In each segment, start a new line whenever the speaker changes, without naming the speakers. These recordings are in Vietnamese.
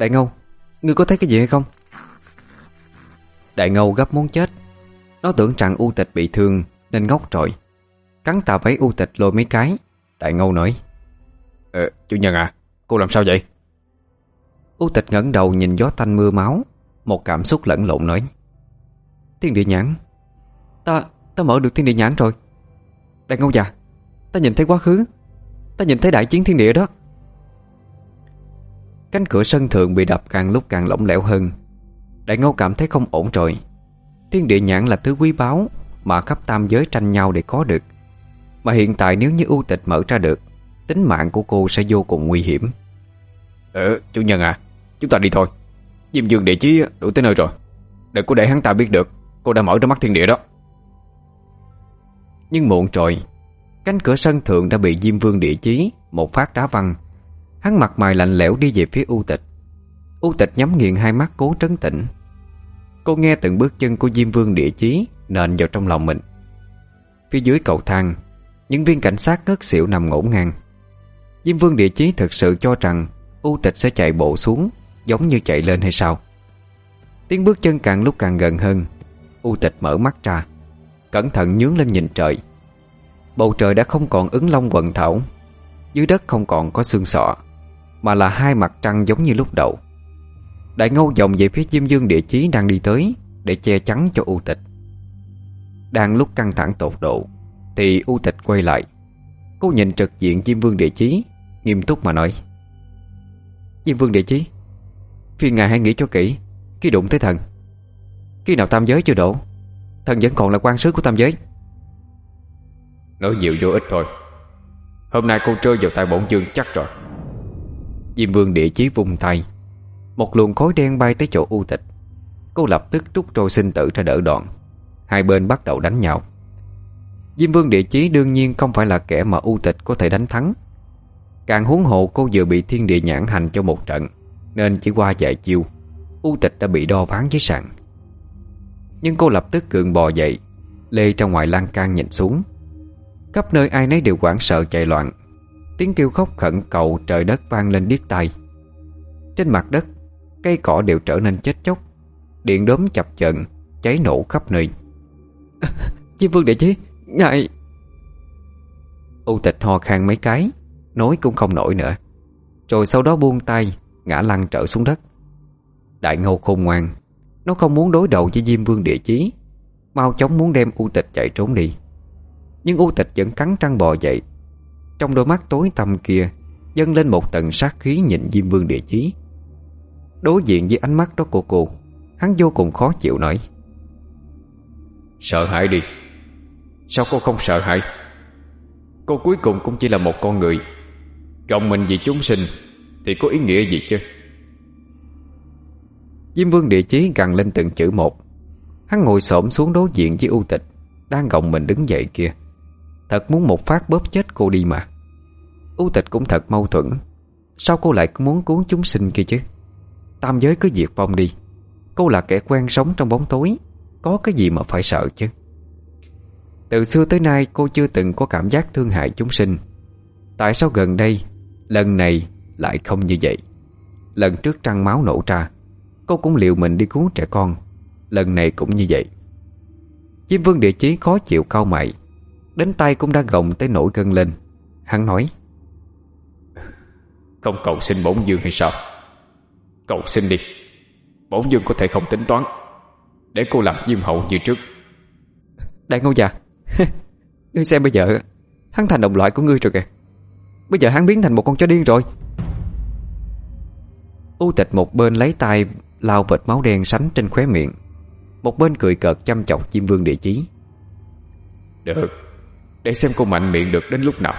Đại Ngâu, ngươi có thấy cái gì hay không? Đại Ngâu gấp muốn chết. Nó tưởng rằng U Tịch bị thương nên ngốc rồi. Cắn tà váy U Tịch lôi mấy cái. Đại Ngâu nói:
Chủ nhân à, cô làm sao vậy?
U Tịch ngẩng đầu nhìn gió tanh mưa máu, một cảm xúc lẫn lộn nói: Thiên địa nhãn. Ta mở được thiên địa nhãn rồi. Đại Ngâu già, ta nhìn thấy quá khứ. Ta nhìn thấy đại chiến thiên địa đó. Cánh cửa sân thượng bị đập càng lúc càng lỏng lẻo hơn. Đại Ngâu cảm thấy không ổn rồi. Thiên địa nhãn là thứ quý báu mà khắp tam giới tranh nhau để có được. Mà hiện tại nếu như U Tịch mở ra được, tính mạng của cô sẽ vô cùng nguy hiểm.
Chủ nhân à, chúng ta đi thôi. Diêm Vương địa chí đuổi tới nơi rồi. Đừng có để hắn ta biết được cô đã mở ra mắt thiên địa đó.
Nhưng muộn rồi. Cánh cửa sân thượng đã bị Diêm Vương địa chí một phát đá văng. Hắn mặt mày lạnh lẽo đi về phía U Tịch. U Tịch nhắm nghiền hai mắt cố trấn tĩnh. Cô nghe từng bước chân của Diêm Vương địa chí nện vào trong lòng mình. Phía dưới cầu thang, những viên cảnh sát ngất xỉu nằm ngổn ngang. Diêm Vương địa chí thực sự cho rằng U Tịch sẽ chạy bộ xuống giống như chạy lên hay sao? Tiếng bước chân càng lúc càng gần hơn. U Tịch mở mắt ra, cẩn thận nhướng lên nhìn trời. Bầu trời đã không còn ứng long quần thảo, dưới đất không còn có xương sọ, mà là hai mặt trăng giống như lúc đầu. Đại Ngâu vòng về phía Diêm Vương địa chí đang đi tới để che chắn cho U Tịch. Đang lúc căng thẳng tột độ thì U Tịch quay lại. Cô nhìn trực diện Diêm Vương địa chí, nghiêm túc mà nói: Diêm Vương địa chí, phiên ngài hãy nghĩ cho kỹ khi đụng tới thần. Khi nào tam giới chưa đổ, thần vẫn còn là quan sứ của tam giới.
Nói nhiều vô ích thôi. Hôm nay cô rơi vào tay bổn vương chắc rồi.
Diêm Vương địa chí vung tay, một luồng khói đen bay tới chỗ U Tịch. Cô lập tức trút trôi sinh tử ra đỡ đòn. Hai bên bắt đầu đánh nhau. Diêm Vương địa chí đương nhiên không phải là kẻ mà U Tịch có thể đánh thắng. Càng huống hồ cô vừa bị thiên địa nhãn hành cho một trận, nên chỉ qua vài chiêu U Tịch đã bị đo ván với sàn. Nhưng cô lập tức gượng bò dậy, lê ra ngoài lan can nhìn xuống. Khắp nơi ai nấy đều hoảng sợ chạy loạn. Tiếng kêu khóc khẩn cầu trời đất vang lên điếc tai. Trên mặt đất, cây cỏ đều trở nên chết chóc. Điện đốm chập chờn cháy nổ khắp nơi. Diêm Vương địa chí, ngài... U Tịch ho khan mấy cái, nói cũng không nổi nữa. Rồi sau đó buông tay, ngã lăn trở xuống đất. Đại Ngâu khôn ngoan, nó không muốn đối đầu với Diêm Vương địa chí, mau chóng muốn đem U Tịch chạy trốn đi. Nhưng U Tịch vẫn cắn răng bò dậy. Trong đôi mắt tối tăm kia dâng lên một tầng sát khí nhìn Diêm Vương địa chí. Đối diện với ánh mắt đó của cô, hắn vô cùng khó chịu nói:
Sợ hãi đi. Sao cô không sợ hãi? Cô cuối cùng cũng chỉ là một con người, gồng mình vì chúng sinh thì có ý nghĩa gì chứ?
Diêm Vương địa chí gằn lên từng chữ một. Hắn ngồi xổm xuống đối diện với U Tịch đang gồng mình đứng dậy kia. Thật muốn một phát bóp chết cô đi mà. U Tịch cũng thật mâu thuẫn. Sao cô lại muốn cứu chúng sinh kia chứ? Tam giới cứ diệt vong đi. Cô là kẻ quen sống trong bóng tối, có cái gì mà phải sợ chứ? Từ xưa tới nay cô chưa từng có cảm giác thương hại chúng sinh. Tại sao gần đây, lần này lại không như vậy? Lần trước trăng máu nổ ra, cô cũng liều mình đi cứu trẻ con. Lần này cũng như vậy. Diêm Vương địa chí khó chịu cau mày, đến tay cũng đã gồng tới nổi gân lên. Hắn nói:
Không cầu xin bổn vương hay sao? Cầu xin đi. Bổn vương có thể không tính toán, để cô làm diêm hậu như trước.
Đại Ngâu già, ngươi xem bây giờ hắn thành đồng loại của ngươi rồi kìa. Bây giờ hắn biến thành một con chó điên rồi. U Tịch một bên lấy tay lau vệt máu đen sánh trên khóe miệng, một bên cười cợt chăm chọc Diêm Vương địa chí.
Được, để xem cô mạnh miệng được đến lúc nào.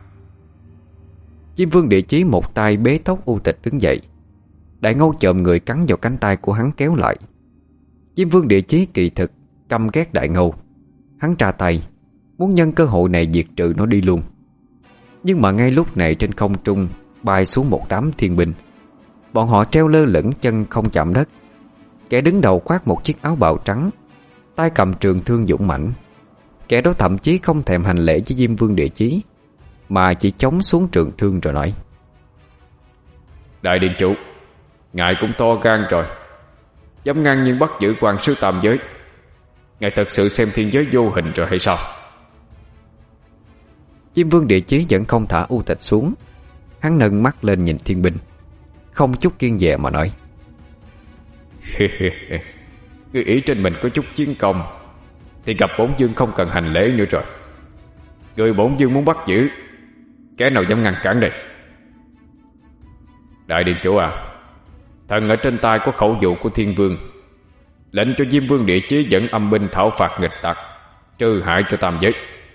Diêm Vương địa chí một tay bế tóc U Tịch đứng dậy. Đại Ngâu chộm người cắn vào cánh tay của hắn kéo lại. Diêm Vương địa chí kỳ thực căm ghét Đại Ngâu. Hắn tra tay muốn nhân cơ hội này diệt trừ nó đi luôn. Nhưng mà ngay lúc này trên không trung bay xuống một đám thiên binh. Bọn họ treo lơ lửng chân không chạm đất. Kẻ đứng đầu khoác một chiếc áo bào trắng, tay cầm trường thương dũng mãnh. Kẻ đó thậm chí không thèm hành lễ với Diêm Vương địa chí, mà chỉ chống xuống trường thương rồi nói:
Đại điện chủ, Ngài cũng to gan rồi, dám ngang nhiên bắt giữ quan sứ tam giới. Ngài thật sự xem thiên giới vô hình rồi hay sao?
Diêm Vương Địa Chí vẫn không thả U Tịch xuống. Hắn nâng mắt lên nhìn Thiên Binh, không chút kiêng dè mà nói:
Ngươi ý trên mình có chút chiến công thì gặp bổn vương không cần hành lễ nữa rồi. Người bổn vương muốn bắt giữ, kẻ nào dám ngăn cản đây? Đại điện chủ à, thần ở trên tay có khẩu dụ của Thiên Vương, lệnh cho Diêm Vương Địa Chí dẫn âm binh thảo phạt nghịch tặc, trừ hại cho tam giới.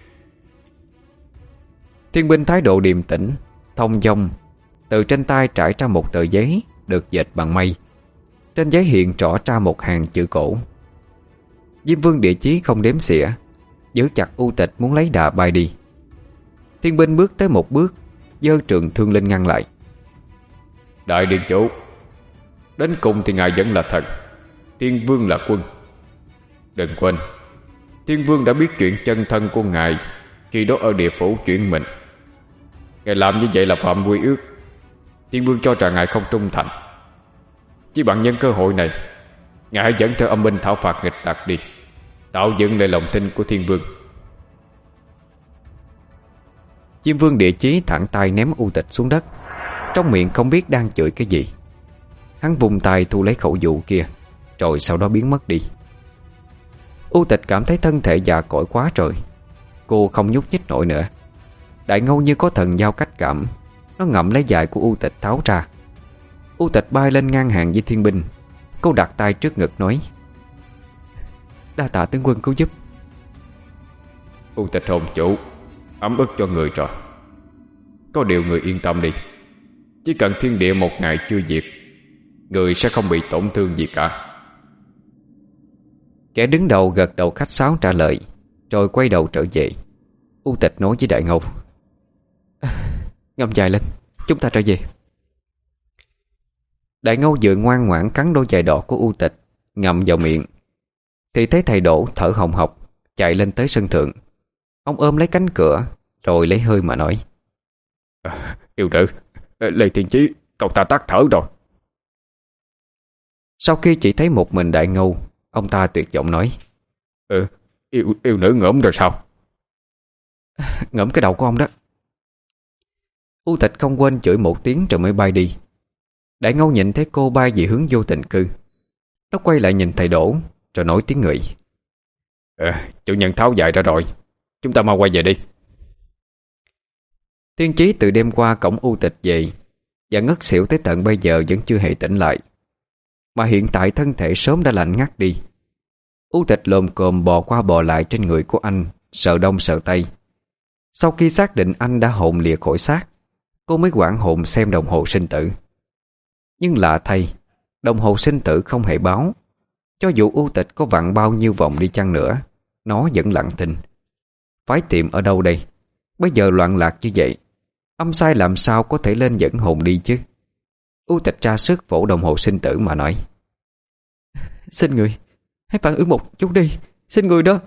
Thiên Binh thái độ điềm tĩnh, thông dong, từ trên tay trải ra một tờ giấy được dệt bằng mây. Trên giấy hiện rõ ra một hàng chữ cổ. Diêm Vương Địa Chí không đếm xỉa, giữ chặt U Tịch muốn lấy đà bay đi. Thiên Binh bước tới một bước, giơ trường thương lên ngăn lại.
Đại điện chủ, đến cùng thì ngài vẫn là thần, Thiên Vương là quân. Đừng quên, Thiên Vương đã biết chuyện chân thân của ngài khi đó ở địa phủ chuyển mình. Ngài làm như vậy là phạm quy ước. Thiên Vương cho rằng ngài không trung thành. Chỉ bằng nhân cơ hội này, ngài hãy dẫn theo âm binh thảo phạt nghịch tặc đi, tạo dựng lại lòng tin của Thiên Vương.
Diêm Vương Địa Chí thẳng tay ném U Tịch xuống đất, trong miệng không biết đang chửi cái gì. Hắn vùng tay thu lấy khẩu dụ kia, rồi sau đó biến mất đi. U Tịch cảm thấy thân thể già cỗi quá rồi, cô không nhúc nhích nổi nữa. Đại Ngâu như có thần giao cách cảm, nó ngậm lấy giày của U Tịch tháo ra. U Tịch bay lên ngang hàng với Thiên Binh. Cô đặt tay trước ngực nói: Đa tạ tướng quân cứu giúp.
U Tịch hồn chủ, ấm ức cho người rồi. Có điều người yên tâm đi, chỉ cần thiên địa một ngày chưa diệt, người sẽ không bị tổn thương gì cả.
Kẻ đứng đầu gật đầu khách sáo trả lời, rồi quay đầu trở về. U Tịch nói với Đại Ngâu: Ngâm dài lên, chúng ta trở về. Đại Ngâu vừa ngoan ngoãn cắn đôi giày đỏ của U Tịch, ngậm vào miệng, thì thấy thầy Đỗ thở hồng hộc chạy lên tới sân thượng. Ông ôm lấy cánh cửa, rồi lấy hơi mà nói:
Yêu nữ, Lê Thiên Chí, cậu ta tắt thở rồi.
Sau khi chỉ thấy một mình Đại Ngâu, ông ta tuyệt vọng nói:
Yêu nữ ngỡm rồi sao?
Ngỡm cái đầu của ông đó. U Tịch không quên chửi một tiếng rồi mới bay đi. Đại Ngâu nhìn thấy cô bay về hướng vô tình cư, nó quay lại nhìn thầy Đỗ, rồi nói tiếng người:
Chủ nhân tháo dài ra rồi, chúng ta mau quay về đi.
Thiên Chí từ đêm qua cổng U Tịch về, và ngất xỉu tới tận bây giờ vẫn chưa hề tỉnh lại. Mà hiện tại thân thể sớm đã lạnh ngắt đi. U Tịch lồm cồm bò qua bò lại trên người của anh, sợ đông sợ tây. Sau khi xác định anh đã hồn lìa khỏi xác, cô mới hoảng hồn xem đồng hồ sinh tử. Nhưng lạ thay, đồng hồ sinh tử không hề báo. Cho dù U Tịch có vặn bao nhiêu vòng đi chăng nữa, nó vẫn lặng thinh. Phải tìm ở đâu đây? Bây giờ loạn lạc như vậy, âm sai làm sao có thể lên dẫn hồn đi chứ? U Tịch ra sức vỗ đồng hồ sinh tử mà nói: Xin người, hãy phản ứng một chút đi, xin người đó.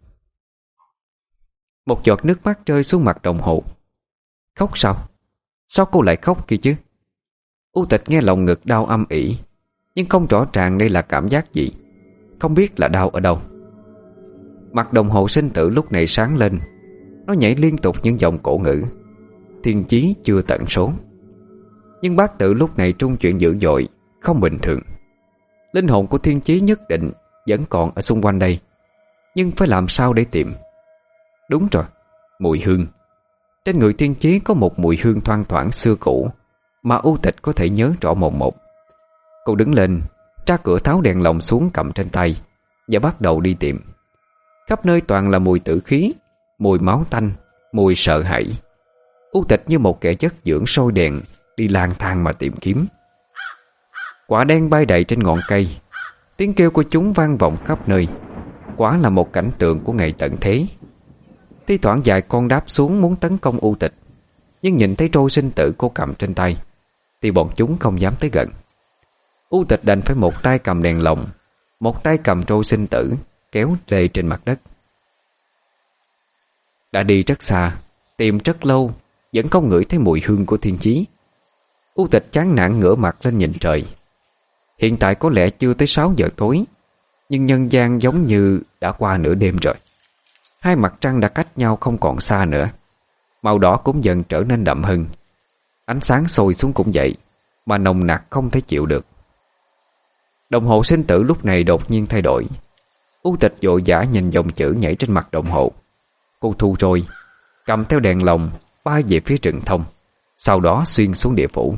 Một giọt nước mắt rơi xuống mặt đồng hồ. Khóc sao? Sao cô lại khóc kia chứ? U Tịch nghe lòng ngực đau âm ỉ, nhưng không rõ ràng đây là cảm giác gì, không biết là đau ở đâu. Mặt đồng hồ sinh tử lúc này sáng lên, nó nhảy liên tục những dòng cổ ngữ: Thiên chí chưa tận số. Nhưng bát tự lúc này trung chuyển dữ dội, không bình thường. Linh hồn của Thiên chí nhất định vẫn còn ở xung quanh đây, nhưng phải làm sao để tìm? Đúng rồi, mùi hương. Trên người Thiên chí có một mùi hương thoang thoảng xưa cũ mà U Tịch có thể nhớ rõ mồn một. Cô đứng lên, tra cửa tháo đèn lồng xuống cầm trên tay, và bắt đầu đi tìm. Khắp nơi toàn là mùi tử khí, mùi máu tanh, mùi sợ hãi. U Tịch như một kẻ chất dưỡng sôi đèn đi lang thang mà tìm kiếm. Quả đen bay đầy trên ngọn cây, tiếng kêu của chúng vang vọng khắp nơi. Quả là một cảnh tượng của ngày tận thế. Thi thoảng vài con đáp xuống muốn tấn công U Tịch, nhưng nhìn thấy trôi sinh tử cô cầm trên tay thì bọn chúng không dám tới gần. U Tịch đành phải một tay cầm đèn lồng, một tay cầm trôi sinh tử, kéo lê trên mặt đất. Đã đi rất xa, tìm rất lâu, vẫn không ngửi thấy mùi hương của Thiên chí. U Tịch chán nản ngửa mặt lên nhìn trời. Hiện tại có lẽ chưa tới 6 giờ tối, nhưng nhân gian giống như đã qua nửa đêm rồi. Hai mặt trăng đã cách nhau không còn xa nữa. Màu đỏ cũng dần trở nên đậm hơn. Ánh sáng sôi xuống cũng vậy, mà nồng nặc không thể chịu được. Đồng hồ sinh tử lúc này đột nhiên thay đổi. U Tịch vội vã nhìn dòng chữ nhảy trên mặt đồng hồ. Cô thu rồi, cầm theo đèn lồng bay về phía rừng thông, sau đó xuyên xuống địa phủ.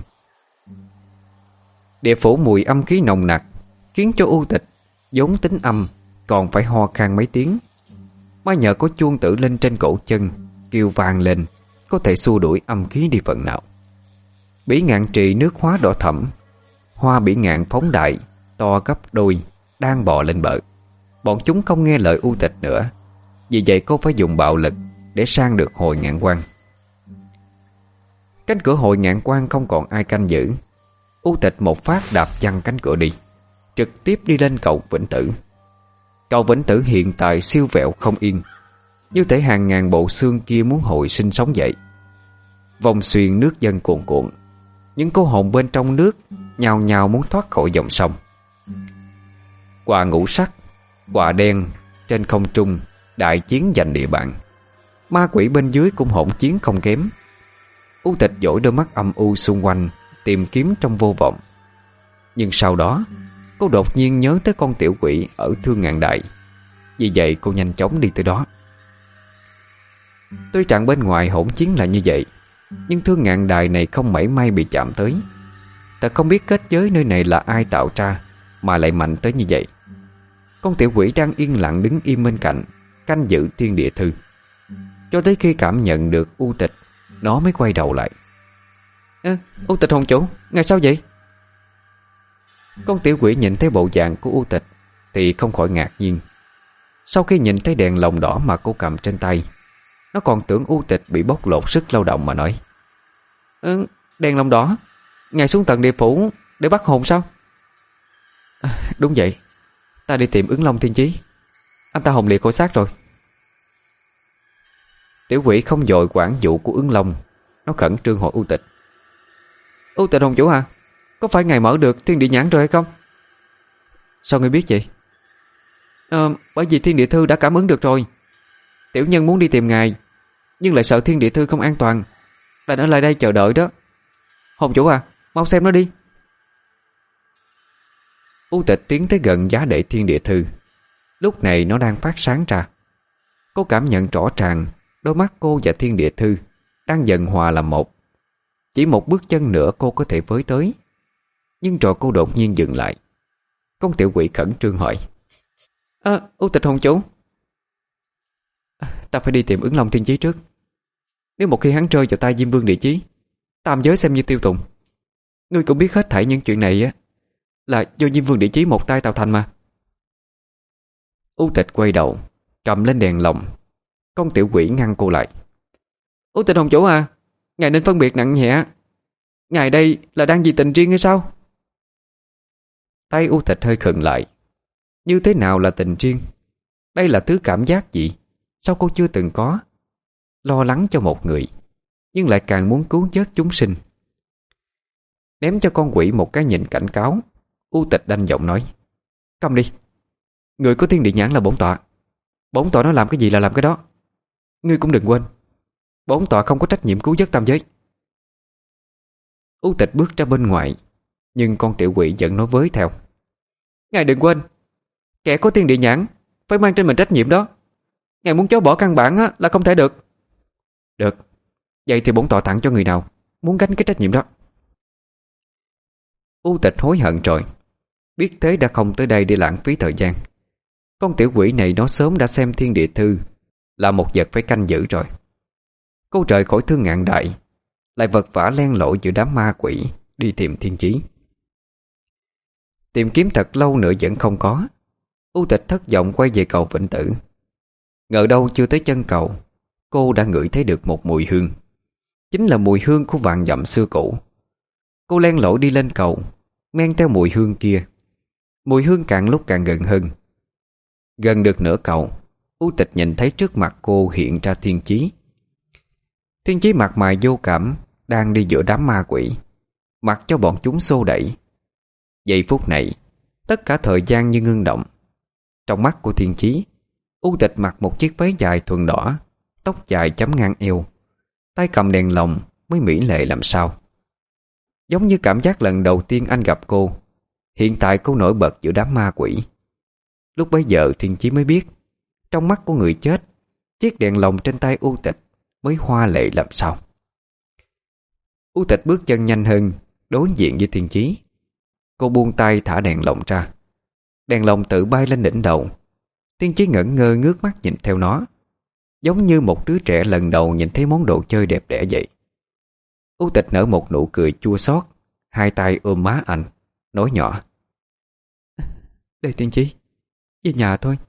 Địa phủ mùi âm khí nồng nặc khiến cho U Tịch vốn tính âm còn phải ho khan mấy tiếng. Mới nhờ có chuông tử linh trên cổ chân kêu vang lên, có thể xua đuổi âm khí đi phần nào. Bỉ ngạn trì nước hóa đỏ thẫm, hoa bỉ ngạn phóng đại to gấp đôi đang bò lên bờ. Bọn chúng không nghe lời U Tịch nữa, vì vậy cô phải dùng bạo lực để sang được hồi ngạn quan. Cánh cửa hồi ngạn quan không còn ai canh giữ. U Tịch một phát đạp văng cánh cửa đi, trực tiếp đi lên cầu Vĩnh Tử. Cầu Vĩnh Tử hiện tại siêu vẹo không yên, như thể hàng ngàn bộ xương kia muốn hồi sinh sống dậy. Vòng xuyên nước dâng cuồn cuộn, những cô hồn bên trong nước nhào nhào muốn thoát khỏi dòng sông. Quà ngũ sắc, quà đen trên không trung đại chiến giành địa bàn. Ma quỷ bên dưới cũng hỗn chiến không kém. U Tịch dõi đôi mắt âm u xung quanh tìm kiếm trong vô vọng. Nhưng sau đó cô đột nhiên nhớ tới con tiểu quỷ ở Thương Ngạn Đại. Vì vậy cô nhanh chóng đi tới đó. Tuy trạng bên ngoài hỗn chiến là như vậy, nhưng Thương Ngạn Đài này không mảy may bị chạm tới. Ta không biết kết giới nơi này là ai tạo ra mà lại mạnh tới như vậy. Con tiểu quỷ đang yên lặng đứng im bên cạnh, canh giữ thiên địa thư. Cho tới khi cảm nhận được U Tịch, nó mới quay đầu lại. U Tịch hồn chủ, ngài sao vậy? Con tiểu quỷ nhìn thấy bộ dạng của U Tịch thì không khỏi ngạc nhiên. Sau khi nhìn thấy đèn lồng đỏ mà cô cầm trên tay, nó còn tưởng U Tịch bị bóc lột sức lao động mà nói: đèn lồng đỏ? Ngài xuống tận địa phủ để bắt hồn sao? Đúng vậy, ta đi tìm Ứng Long Thiên Chí. Anh ta hồn liệt khỏi xác rồi. Tiểu quỷ không vội quản vụ của Ứng Long. Nó khẩn trương hỏi U Tịch: U Tịch hồn chủ à, có phải ngài mở được thiên địa nhãn rồi hay không? Sao ngươi biết vậy? Bởi vì thiên địa thư đã cảm ứng được rồi. Tiểu nhân muốn đi tìm ngài, nhưng lại sợ thiên địa thư không an toàn, đành ở lại đây chờ đợi đó. Hồn chủ à, mau xem nó đi. U Tịch tiến tới gần giá đệm thiên địa thư. Lúc này nó đang phát sáng ra. Cô cảm nhận rõ ràng đôi mắt cô và thiên địa thư đang dần hòa làm một. Chỉ một bước chân nữa cô có thể với tới. Nhưng rồi cô đột nhiên dừng lại. Con tiểu quỷ khẩn trương hỏi: U Tịch hồn chủ, ta phải đi tìm Ứng Long Thiên Chí trước. Nếu một khi hắn rơi vào tay Diêm Vương Địa Chí, tam giới xem như tiêu tùng. Ngươi cũng biết hết thảy những chuyện này á là do Diêm Vương Địa Chí một tay tạo thành mà. U Tịch quay đầu, cầm lên đèn lồng. Con tiểu quỷ ngăn cô lại: U Tịch hồn chủ à, ngài nên phân biệt nặng nhẹ. Ngài đây là đang vì tình riêng hay sao? Tay U Tịch hơi khựng lại. Như thế nào là tình riêng? Đây là thứ cảm giác gì sao cô chưa từng có? Lo lắng cho một người, nhưng lại càng muốn cứu vớt chúng sinh. Ném cho con quỷ một cái nhìn cảnh cáo, U Tịch đanh giọng nói: Câm đi. Người có thiên địa nhãn là bổn tọa. Bổn tọa nó làm cái gì là làm cái đó. Ngươi cũng đừng quên, bổn tọa không có trách nhiệm cứu vớt tam giới. U Tịch bước ra bên ngoài, nhưng con tiểu quỷ vẫn nói với theo: Ngài đừng quên, kẻ có thiên địa nhãn phải mang trên mình trách nhiệm đó. Ngài muốn chối bỏ căn bản á, là không thể được. Được, vậy thì bổn tọa tặng cho người nào muốn gánh cái trách nhiệm đó. U Tịch hối hận rồi. Biết thế đã không tới đây để lãng phí thời gian. Con tiểu quỷ này nó sớm đã xem thiên địa thư là một vật phải canh giữ rồi. Cô rời khỏi Thương Ngạn Đại, lại vật vã len lỏi giữa đám ma quỷ đi tìm Thiên Chí. Tìm kiếm thật lâu nữa vẫn không có. U Tịch thất vọng quay về cầu Vĩnh Tử. Ngờ đâu chưa tới chân cầu, cô đã ngửi thấy được một mùi hương. Chính là mùi hương của vạn dặm xưa cũ. Cô len lỏi đi lên cầu, men theo mùi hương kia. Mùi hương càng lúc càng gần hơn. Gần được nửa cầu, U Tịch nhìn thấy trước mặt cô hiện ra Thiên Chí. Thiên Chí mặt mày vô cảm, đang đi giữa đám ma quỷ, mặc cho bọn chúng xô đẩy. Giây phút này, tất cả thời gian như ngưng động. Trong mắt của Thiên Chí, U Tịch mặc một chiếc váy dài thuần đỏ, tóc dài chấm ngang eo, tay cầm đèn lồng mới mỹ lệ làm sao. Giống như cảm giác lần đầu tiên anh gặp cô. Hiện tại cô nổi bật giữa đám ma quỷ. Lúc bấy giờ Thiên Chí mới biết, trong mắt của người chết, chiếc đèn lồng trên tay U Tịch mới hoa lệ làm sao. U Tịch bước chân nhanh hơn, đối diện với Thiên Chí. Cô buông tay thả đèn lồng ra. Đèn lồng tự bay lên đỉnh đầu. Thiên Chí ngẩn ngơ ngước mắt nhìn theo nó, giống như một đứa trẻ lần đầu nhìn thấy món đồ chơi đẹp đẽ vậy. U Tịch nở một nụ cười chua xót, hai tay ôm má anh, nói nhỏ: "Đây Thiên Chí, về nhà thôi."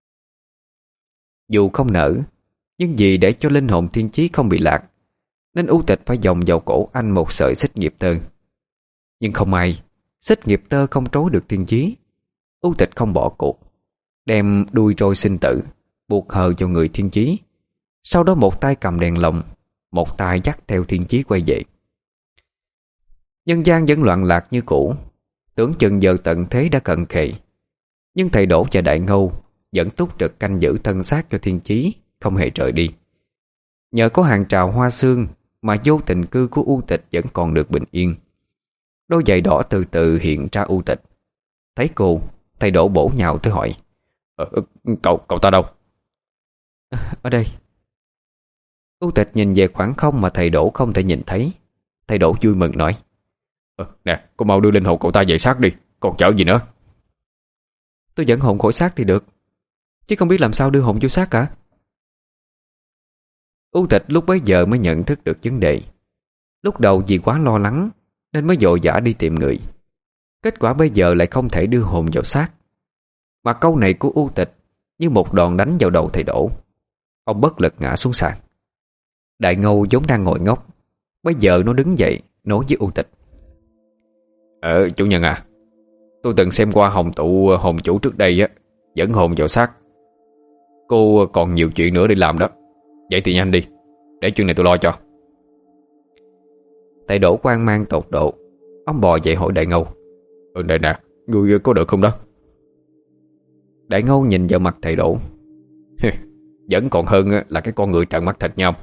Dù không nở, nhưng vì để cho linh hồn Thiên Chí không bị lạc, nên U Tịch phải vòng vào cổ anh một sợi xích nghiệp tơ. Nhưng không may, xích nghiệp tơ không trói được Thiên Chí. U Tịch không bỏ cuộc, đem đuôi trôi sinh tử buộc hờ vào người Thiên Chí. Sau đó một tay cầm đèn lồng, một tay dắt theo Thiên Chí quay về. Nhân gian vẫn loạn lạc như cũ, tưởng chừng giờ tận thế đã cận kề. Nhưng thầy Đỗ và Đại Ngâu vẫn túc trực canh giữ thân xác cho Thiên Chí, không hề rời đi. Nhờ có hàng trào hoa sương mà vô tình cư của U Tịch vẫn còn được bình yên. Đôi giày đỏ từ từ hiện ra U Tịch. Thấy cô, thầy Đỗ bổ nhào tới hỏi: Cậu ta đâu? Ở đây. U Tịch nhìn về khoảng không mà thầy Đỗ không thể nhìn thấy. Thầy Đỗ vui mừng nói: Nè, cô mau đưa linh hồn cậu ta về xác đi, còn chở gì nữa? Tôi dẫn hồn khỏi xác thì được, chứ không biết làm sao đưa hồn vô xác cả. U Tịch lúc bấy giờ mới nhận thức được vấn đề. Lúc đầu vì quá lo lắng nên mới vội vã đi tìm người. Kết quả bây giờ lại không thể đưa hồn vào xác. Mà câu này của U Tịch như một đòn đánh vào đầu thầy Đỗ. Ông bất lực ngã xuống sàn. Đại Ngâu vốn đang ngồi ngốc, bây giờ nó đứng dậy nói với U Tịch: Chủ nhân à, tôi từng xem qua hồng tụ hồn chủ trước đây á, dẫn hồn vào xác. Cô còn nhiều chuyện nữa để làm đó. Vậy thì nhanh đi, để chuyện này tôi lo cho. Thầy Đỗ hoang mang tột độ. Ông bò dậy hỏi Đại Ngâu: Đây nè, ngươi có được không đó? Đại Ngâu nhìn vào mặt thầy Đỗ: Vẫn còn hơn là cái con người trợn mắt thịt nhau.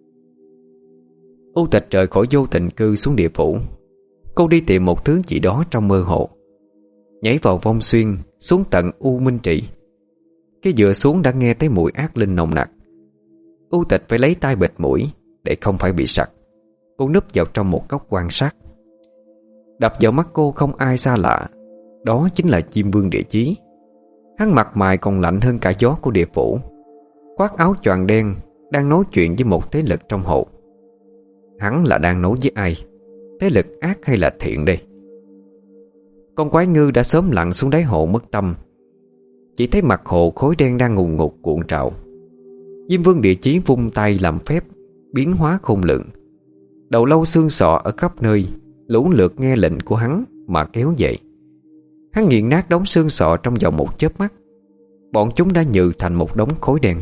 U Tịch rời khỏi vô tình cư xuống địa phủ. Cô đi tìm một thứ gì đó trong mơ hồ, nhảy vào vong xuyên xuống tận U Minh Trì. Khi vừa xuống đã nghe thấy mùi ác linh nồng nặc. U Tịch phải lấy tay bịt mũi để không phải bị sặc. Cô núp vào trong một góc quan sát. Đập vào mắt cô không ai xa lạ, đó chính là Diêm Vương Địa Chí. Hắn mặt mày còn lạnh hơn cả gió của địa phủ, khoác áo choàng đen, đang nói chuyện với một thế lực trong hộ. Hắn là đang nói với ai? Thế lực ác hay là thiện đây? Con quái ngư đã sớm lặn xuống đáy hồ mất tâm. Chỉ thấy mặt hồ khối đen đang ngùn ngụt cuộn trào. Diêm Vương Địa Chí vung tay làm phép biến hóa khôn lượng. Đầu lâu xương sọ ở khắp nơi lũ lượt nghe lệnh của hắn mà kéo dậy. Hắn nghiền nát đống xương sọ trong vòng một chớp mắt. Bọn chúng đã nhừ thành một đống khối đen.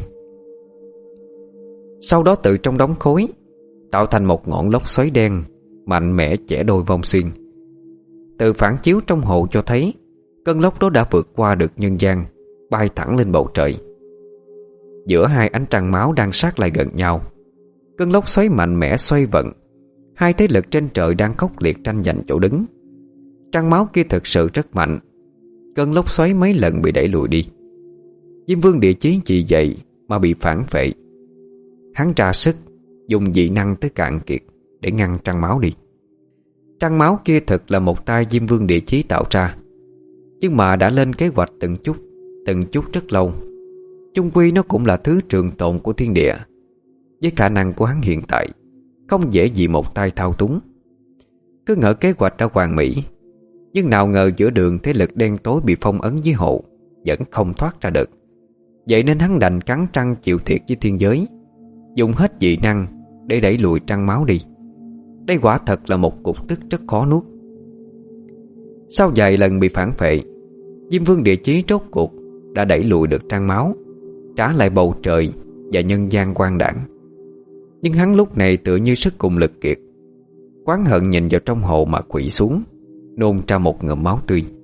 Sau đó từ trong đống khối tạo thành một ngọn lốc xoáy đen mạnh mẽ chẻ đôi vong xuyên. Từ phản chiếu trong hồ cho thấy cơn lốc đó đã vượt qua được nhân gian, bay thẳng lên bầu trời. Giữa hai ánh trăng máu đang sát lại gần nhau, cơn lốc xoáy mạnh mẽ xoay vận. Hai thế lực trên trời đang khốc liệt tranh giành chỗ đứng. Trăng máu kia thực sự rất mạnh. Cơn lốc xoáy mấy lần bị đẩy lùi đi. Diêm Vương Địa Chí vì vậy mà bị phản phệ. Hắn ra sức dùng dị năng tới cạn kiệt để ngăn trăng máu đi. Trăng máu kia thật là một tay Diêm Vương Địa Chí tạo ra, nhưng mà đã lên kế hoạch từng chút rất lâu. Chung quy nó cũng là thứ trường tồn của thiên địa. Với khả năng của hắn hiện tại, không dễ gì một tay thao túng. Cứ ngỡ kế hoạch đã hoàn mỹ, nhưng nào ngờ giữa đường thế lực đen tối bị phong ấn với hộ, vẫn không thoát ra được. Vậy nên hắn đành cắn răng chịu thiệt với thiên giới, dùng hết dị năng để đẩy lùi trăng máu đi. Đây quả thật là một cục tức rất khó nuốt. Sau vài lần bị phản phệ, Diêm Vương Địa Chí rốt cuộc đã đẩy lùi được trăng máu, trả lại bầu trời và nhân gian quang đãng. Nhưng hắn lúc này tựa như sức cùng lực kiệt, oán hận nhìn vào trong hồ mà quỵ xuống, nôn ra một ngụm máu tươi.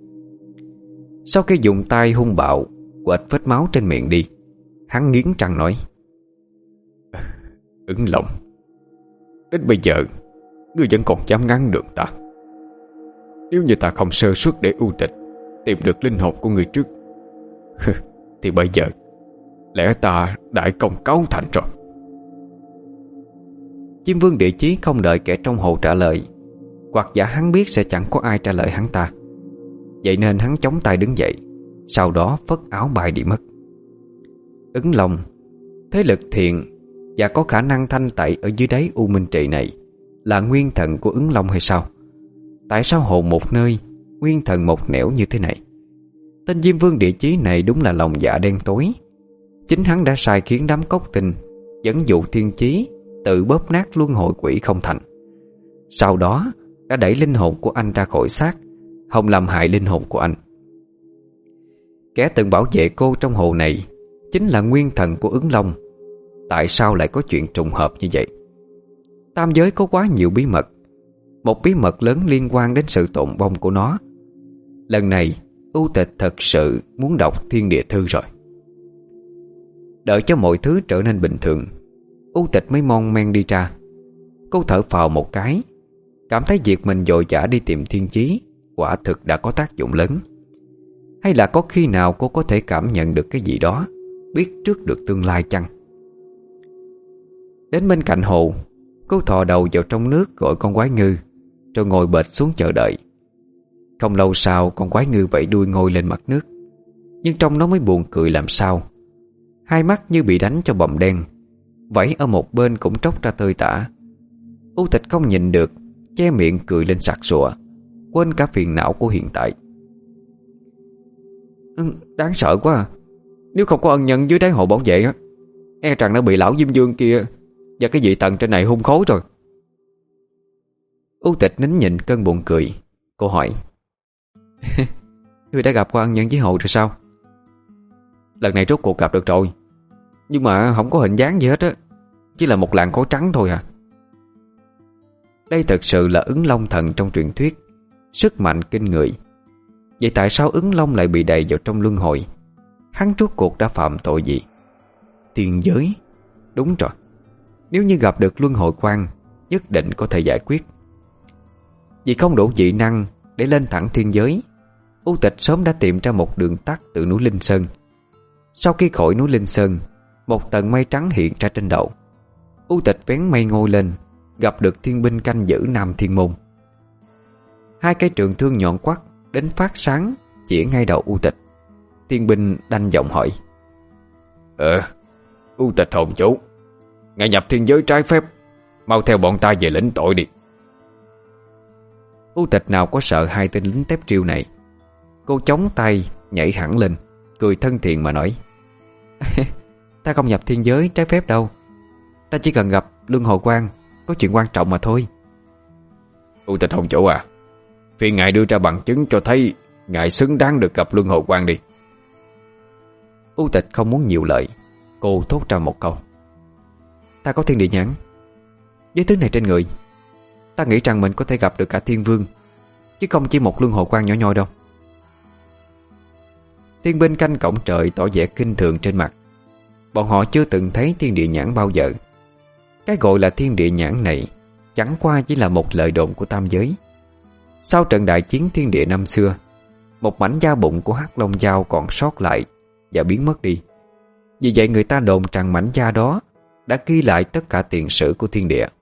Sau khi dùng tay hung bạo quệt vết máu trên miệng đi, hắn nghiến răng nói:
Ứng Long, đến bây giờ ngươi vẫn còn dám ngăn đường ta. Nếu như ta không sơ suất để U Tịch tìm được linh hồn của người trước thì bây giờ lẽ ta đại công cáo thành rồi.
Diêm Vương Địa Chí không đợi kẻ trong hồ trả lời, hoặc giả hắn biết sẽ chẳng có ai trả lời hắn ta. Vậy nên hắn chống tay đứng dậy, sau đó phất áo bay đi mất. Ứng Long, thế lực thiện và có khả năng thanh tẩy ở dưới đáy U Minh Trì này là nguyên thần của Ứng Long hay sao? Tại sao hồn một nơi, nguyên thần một nẻo như thế này? Tên Diêm Vương Địa Chí này đúng là lòng dạ đen tối. Chính hắn đã sai khiến đám cốc tinh dẫn dụ Thiên Chí tự bóp nát luân hồi quỷ không thành. Sau đó đã đẩy linh hồn của anh ra khỏi xác, hòng làm hại linh hồn của anh. Kẻ từng bảo vệ cô trong hồ này chính là nguyên thần của Ứng Long. Tại sao lại có chuyện trùng hợp như vậy? Tam giới có quá nhiều bí mật. Một bí mật lớn liên quan đến sự tồn vong của nó. Lần này U Tịch thật sự muốn đọc Thiên Địa Thư rồi. Đợi cho mọi thứ trở nên bình thường, U Tịch mới mon men đi ra. Cô thở phào một cái, cảm thấy việc mình vội vã đi tìm Thiên Chí quả thực đã có tác dụng lớn. Hay là có khi nào cô có thể cảm nhận được cái gì đó, biết trước được tương lai chăng? Đến bên cạnh hồ, cô thò đầu vào trong nước gọi con quái ngư, rồi ngồi bệt xuống chờ đợi. Không lâu sau, con quái ngư vẫy đuôi ngồi lên mặt nước, nhưng trông nó mới buồn cười làm sao. Hai mắt như bị đánh cho bầm đen, vẫy ở một bên cũng tróc ra tơi tả. U Tịch không nhịn được, che miệng cười lên sặc sụa, quên cả phiền não của hiện tại. Đáng sợ quá à. Nếu không có ân nhân dưới đáy hồ bảo vệ á, e rằng nó bị lão Diêm Vương kia và cái vị thần trên này hung khối rồi. U Tịch nín nhịn cơn buồn cười. Cô hỏi: Ngươi đã gặp qua ân nhân dưới hồ rồi sao? Lần này rốt cuộc gặp được rồi, nhưng mà không có hình dáng gì hết á, chỉ là một làn khói trắng thôi à. Đây thật sự là Ứng Long thần trong truyền thuyết, sức mạnh kinh người. Vậy tại sao Ứng Long lại bị đày vào trong luân hồi? Hắn rốt cuộc đã phạm tội gì? Thiên giới. Đúng rồi, nếu như gặp được luân hồi quan, nhất định có thể giải quyết. Vì không đủ dị năng để lên thẳng thiên giới, U Tịch sớm đã tìm ra một đường tắt từ núi Linh Sơn. Sau khi khỏi núi Linh Sơn, một tầng mây trắng hiện ra trên đầu. U Tịch vén mây ngôi lên, gặp được thiên binh canh giữ Nam Thiên Môn. Hai cây trường thương nhọn quắt đến phát sáng chĩa ngay đầu U Tịch. Thiên binh đanh giọng hỏi:
U Tịch hồn chủ, ngài nhập thiên giới trái phép, mau theo bọn ta về lĩnh tội đi.
U Tịch nào có sợ hai tên lính tép triêu này. Cô chống tay nhảy hẳn lên, cười thân thiện mà nói: Ta không nhập thiên giới trái phép đâu, ta chỉ cần gặp luân hồi quan, có chuyện quan trọng mà thôi.
U Tịch hồn chủ à, phiền ngài đưa ra bằng chứng cho thấy ngài xứng đáng được gặp luân hồi quan đi.
U Tịch không muốn nhiều lời, cô thốt ra một câu: Ta có thiên địa nhãn. Với thứ này trên người, ta nghĩ rằng mình có thể gặp được cả thiên vương, chứ không chỉ một luân hồi quan nhỏ nhoi đâu. Thiên binh canh cổng trời tỏ vẻ kinh thường trên mặt. Bọn họ chưa từng thấy thiên địa nhãn bao giờ. Cái gọi là thiên địa nhãn này chẳng qua chỉ là một lời đồn của tam giới. Sau trận đại chiến thiên địa năm xưa, một mảnh da bụng của Hắc Long Dao còn sót lại và biến mất đi. Vì vậy người ta đồn rằng mảnh da đó đã ghi lại tất cả tiền sử của thiên địa.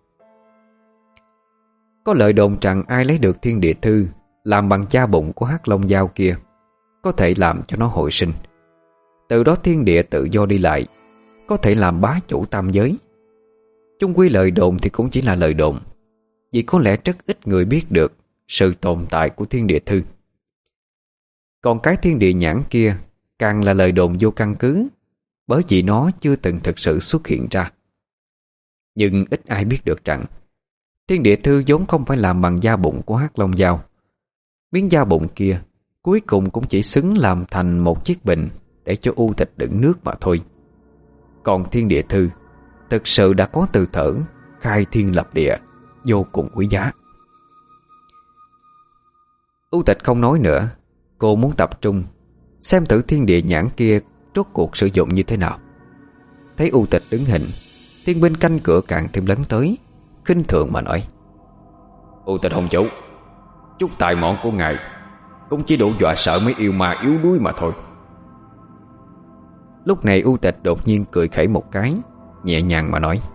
Có lời đồn rằng ai lấy được thiên địa thư làm bằng da bụng của Hắc Long Dao kia có thể làm cho nó hồi sinh. Từ đó thiên địa tự do đi lại, có thể làm bá chủ tam giới. Chung quy lời đồn thì cũng chỉ là lời đồn, vì có lẽ rất ít người biết được sự tồn tại của thiên địa thư. Còn cái thiên địa nhãn kia càng là lời đồn vô căn cứ, bởi vì nó chưa từng thực sự xuất hiện ra. Nhưng ít ai biết được rằng thiên địa thư vốn không phải làm bằng da bụng của Hắc Long Dao. Miếng da bụng kia cuối cùng cũng chỉ xứng làm thành một chiếc bình để cho U Tịch đựng nước mà thôi. Còn thiên địa thư thực sự đã có từ thở khai thiên lập địa, vô cùng quý giá. U Tịch không nói nữa. Cô muốn tập trung, xem thử thiên địa nhãn kia rốt cuộc sử dụng như thế nào. Thấy U Tịch đứng hình, thiên binh canh cửa càng thêm lấn tới, khinh thường mà nói:
U Tịch Hồng chủ, chút tài mọn của ngài cũng chỉ đủ dọa sợ mấy yêu ma yếu đuối mà thôi.
Lúc này U Tịch đột nhiên cười khẩy một cái, nhẹ nhàng mà nói: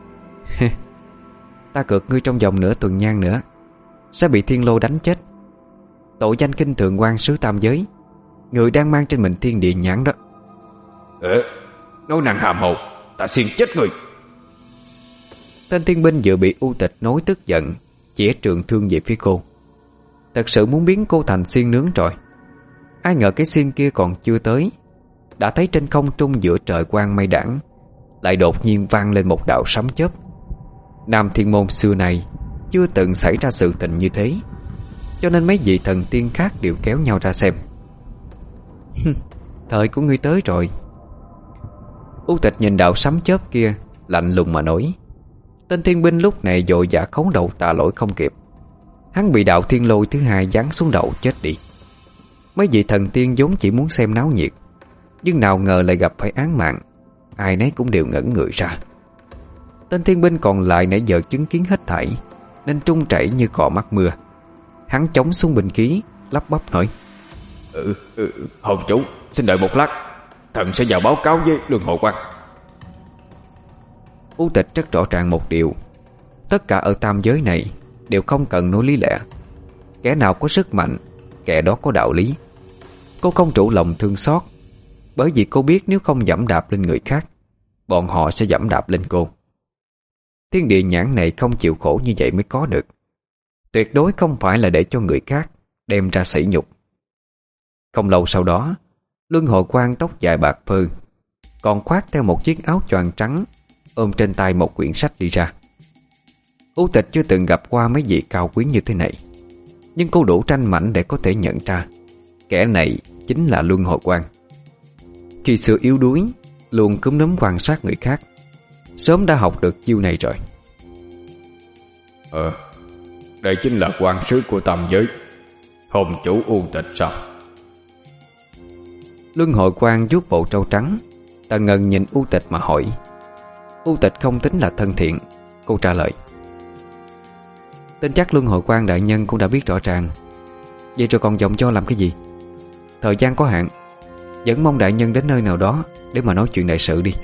Ta cược ngươi trong vòng nửa tuần nhang nữa sẽ bị thiên lô đánh chết. Tội danh khinh thường quan sứ tam giới, người đang mang trên mình thiên địa nhãn đó.
Nói năng hàm hồ, ta xiên chết người.
Tên thiên binh vừa bị U Tịch nói tức giận, chĩa trường thương về phía cô. Thật sự muốn biến cô thành xiên nướng rồi. Ai ngờ cái xiên kia còn chưa tới, đã thấy trên không trung giữa trời quang mây đãng lại đột nhiên vang lên một đạo sấm chớp. Nam Thiên Môn xưa này chưa từng xảy ra sự tình như thế, cho nên mấy vị thần tiên khác đều kéo nhau ra xem. Thời của ngươi tới rồi. U Tịch nhìn đạo sấm chớp kia, lạnh lùng mà nói. Tên thiên binh lúc này vội vã khấu đầu tạ lỗi không kịp. Hắn bị đạo thiên lôi thứ hai giáng xuống đầu chết đi. Mấy vị thần tiên vốn chỉ muốn xem náo nhiệt, nhưng nào ngờ lại gặp phải án mạng. Ai nấy cũng đều ngẩn người ra. Tên thiên binh còn lại nãy giờ chứng kiến hết thảy nên trung chảy như cò mắc mưa. Hắn chống xuống binh khí, lắp bắp nói:
Hồng chủ, xin đợi một lát, thần sẽ vào báo cáo với Luân Hồi Quan.
U Tịch rất rõ ràng một điều: tất cả ở tam giới này đều không cần nói lý lẽ. Kẻ nào có sức mạnh, kẻ đó có đạo lý. Cô không chủ lòng thương xót, bởi vì cô biết nếu không giẫm đạp lên người khác, bọn họ sẽ giẫm đạp lên cô. Thiên địa nhãn này không chịu khổ như vậy mới có được. Tuyệt đối không phải là để cho người khác đem ra sỉ nhục. Không lâu sau đó, Luân Hồi Quan tóc dài bạc phơ, còn khoác theo một chiếc áo choàng trắng, ôm trên tay một quyển sách đi ra. U Tịch chưa từng gặp qua mấy vị cao quý như thế này, nhưng cô đủ tranh mảnh để có thể nhận ra kẻ này chính là Luân Hồi Quan. Khi xưa yếu đuối, luôn cúm núm quan sát người khác, sớm đã học được chiêu này rồi.
Đây chính là quan sứ của tam giới, Hồng chủ U Tịch sao?
Luân Hồi Quan vuốt bộ trâu trắng, tần ngần nhìn U Tịch mà hỏi. U Tịch không tính là thân thiện, cô trả lời: Tin chắc Luân Hồi Quan đại nhân cũng đã biết rõ ràng. Vậy rồi còn vòng vo làm cái gì? Thời gian có hạn, vẫn mong đại nhân đến nơi nào đó để mà nói chuyện đại sự đi.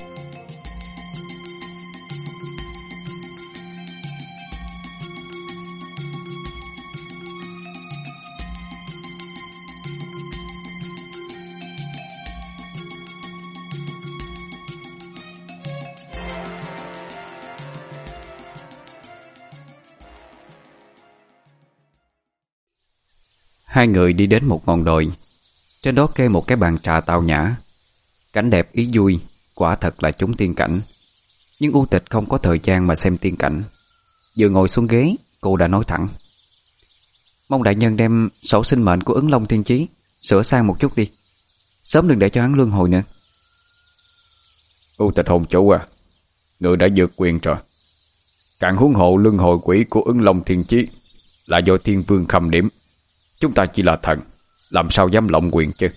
Hai người đi đến một ngọn đồi, trên đó kê một cái bàn trà tao nhã. Cảnh đẹp ý vui, quả thật là chúng tiên cảnh. Nhưng U Tịch không có thời gian mà xem tiên cảnh. Vừa ngồi xuống ghế, cô đã nói thẳng: Mong đại nhân đem sổ sinh mệnh của Ứng Long Thiên Chí sửa sang một chút đi, sớm đừng để cho hắn luân hồi nữa.
U Tịch Hồng chủ à, người đã vượt quyền rồi. Càng huống hộ luân hồi quỷ của Ứng Long Thiên Chí là do Thiên Vương khâm điểm. Chúng ta chỉ là thần, làm sao dám lộng quyền chứ?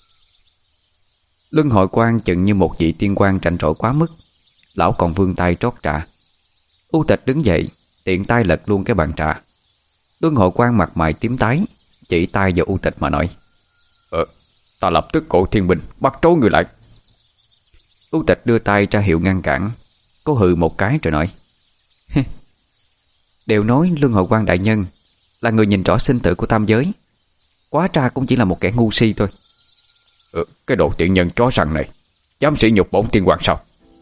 Luân Hồi Quan chừng như một vị tiên quan rảnh rỗi quá mức. Lão còn vươn tay trót trà. U Tịch đứng dậy, tiện tay lật luôn cái bàn trà. Luân Hồi Quan mặt mày tím tái, chỉ tay vào U Tịch mà nói:
Ta lập tức cổ thiên binh bắt trối người lại.
U Tịch đưa tay ra hiệu ngăn cản. Cô hừ một cái rồi nói: Đều nói Luân Hồi Quan đại nhân là người nhìn rõ sinh tử của tam giới, quá ra cũng chỉ là một kẻ ngu si thôi.
Cái đồ tiện nhân chó săn này dám sỉ nhục bổn tiên hoàng sao?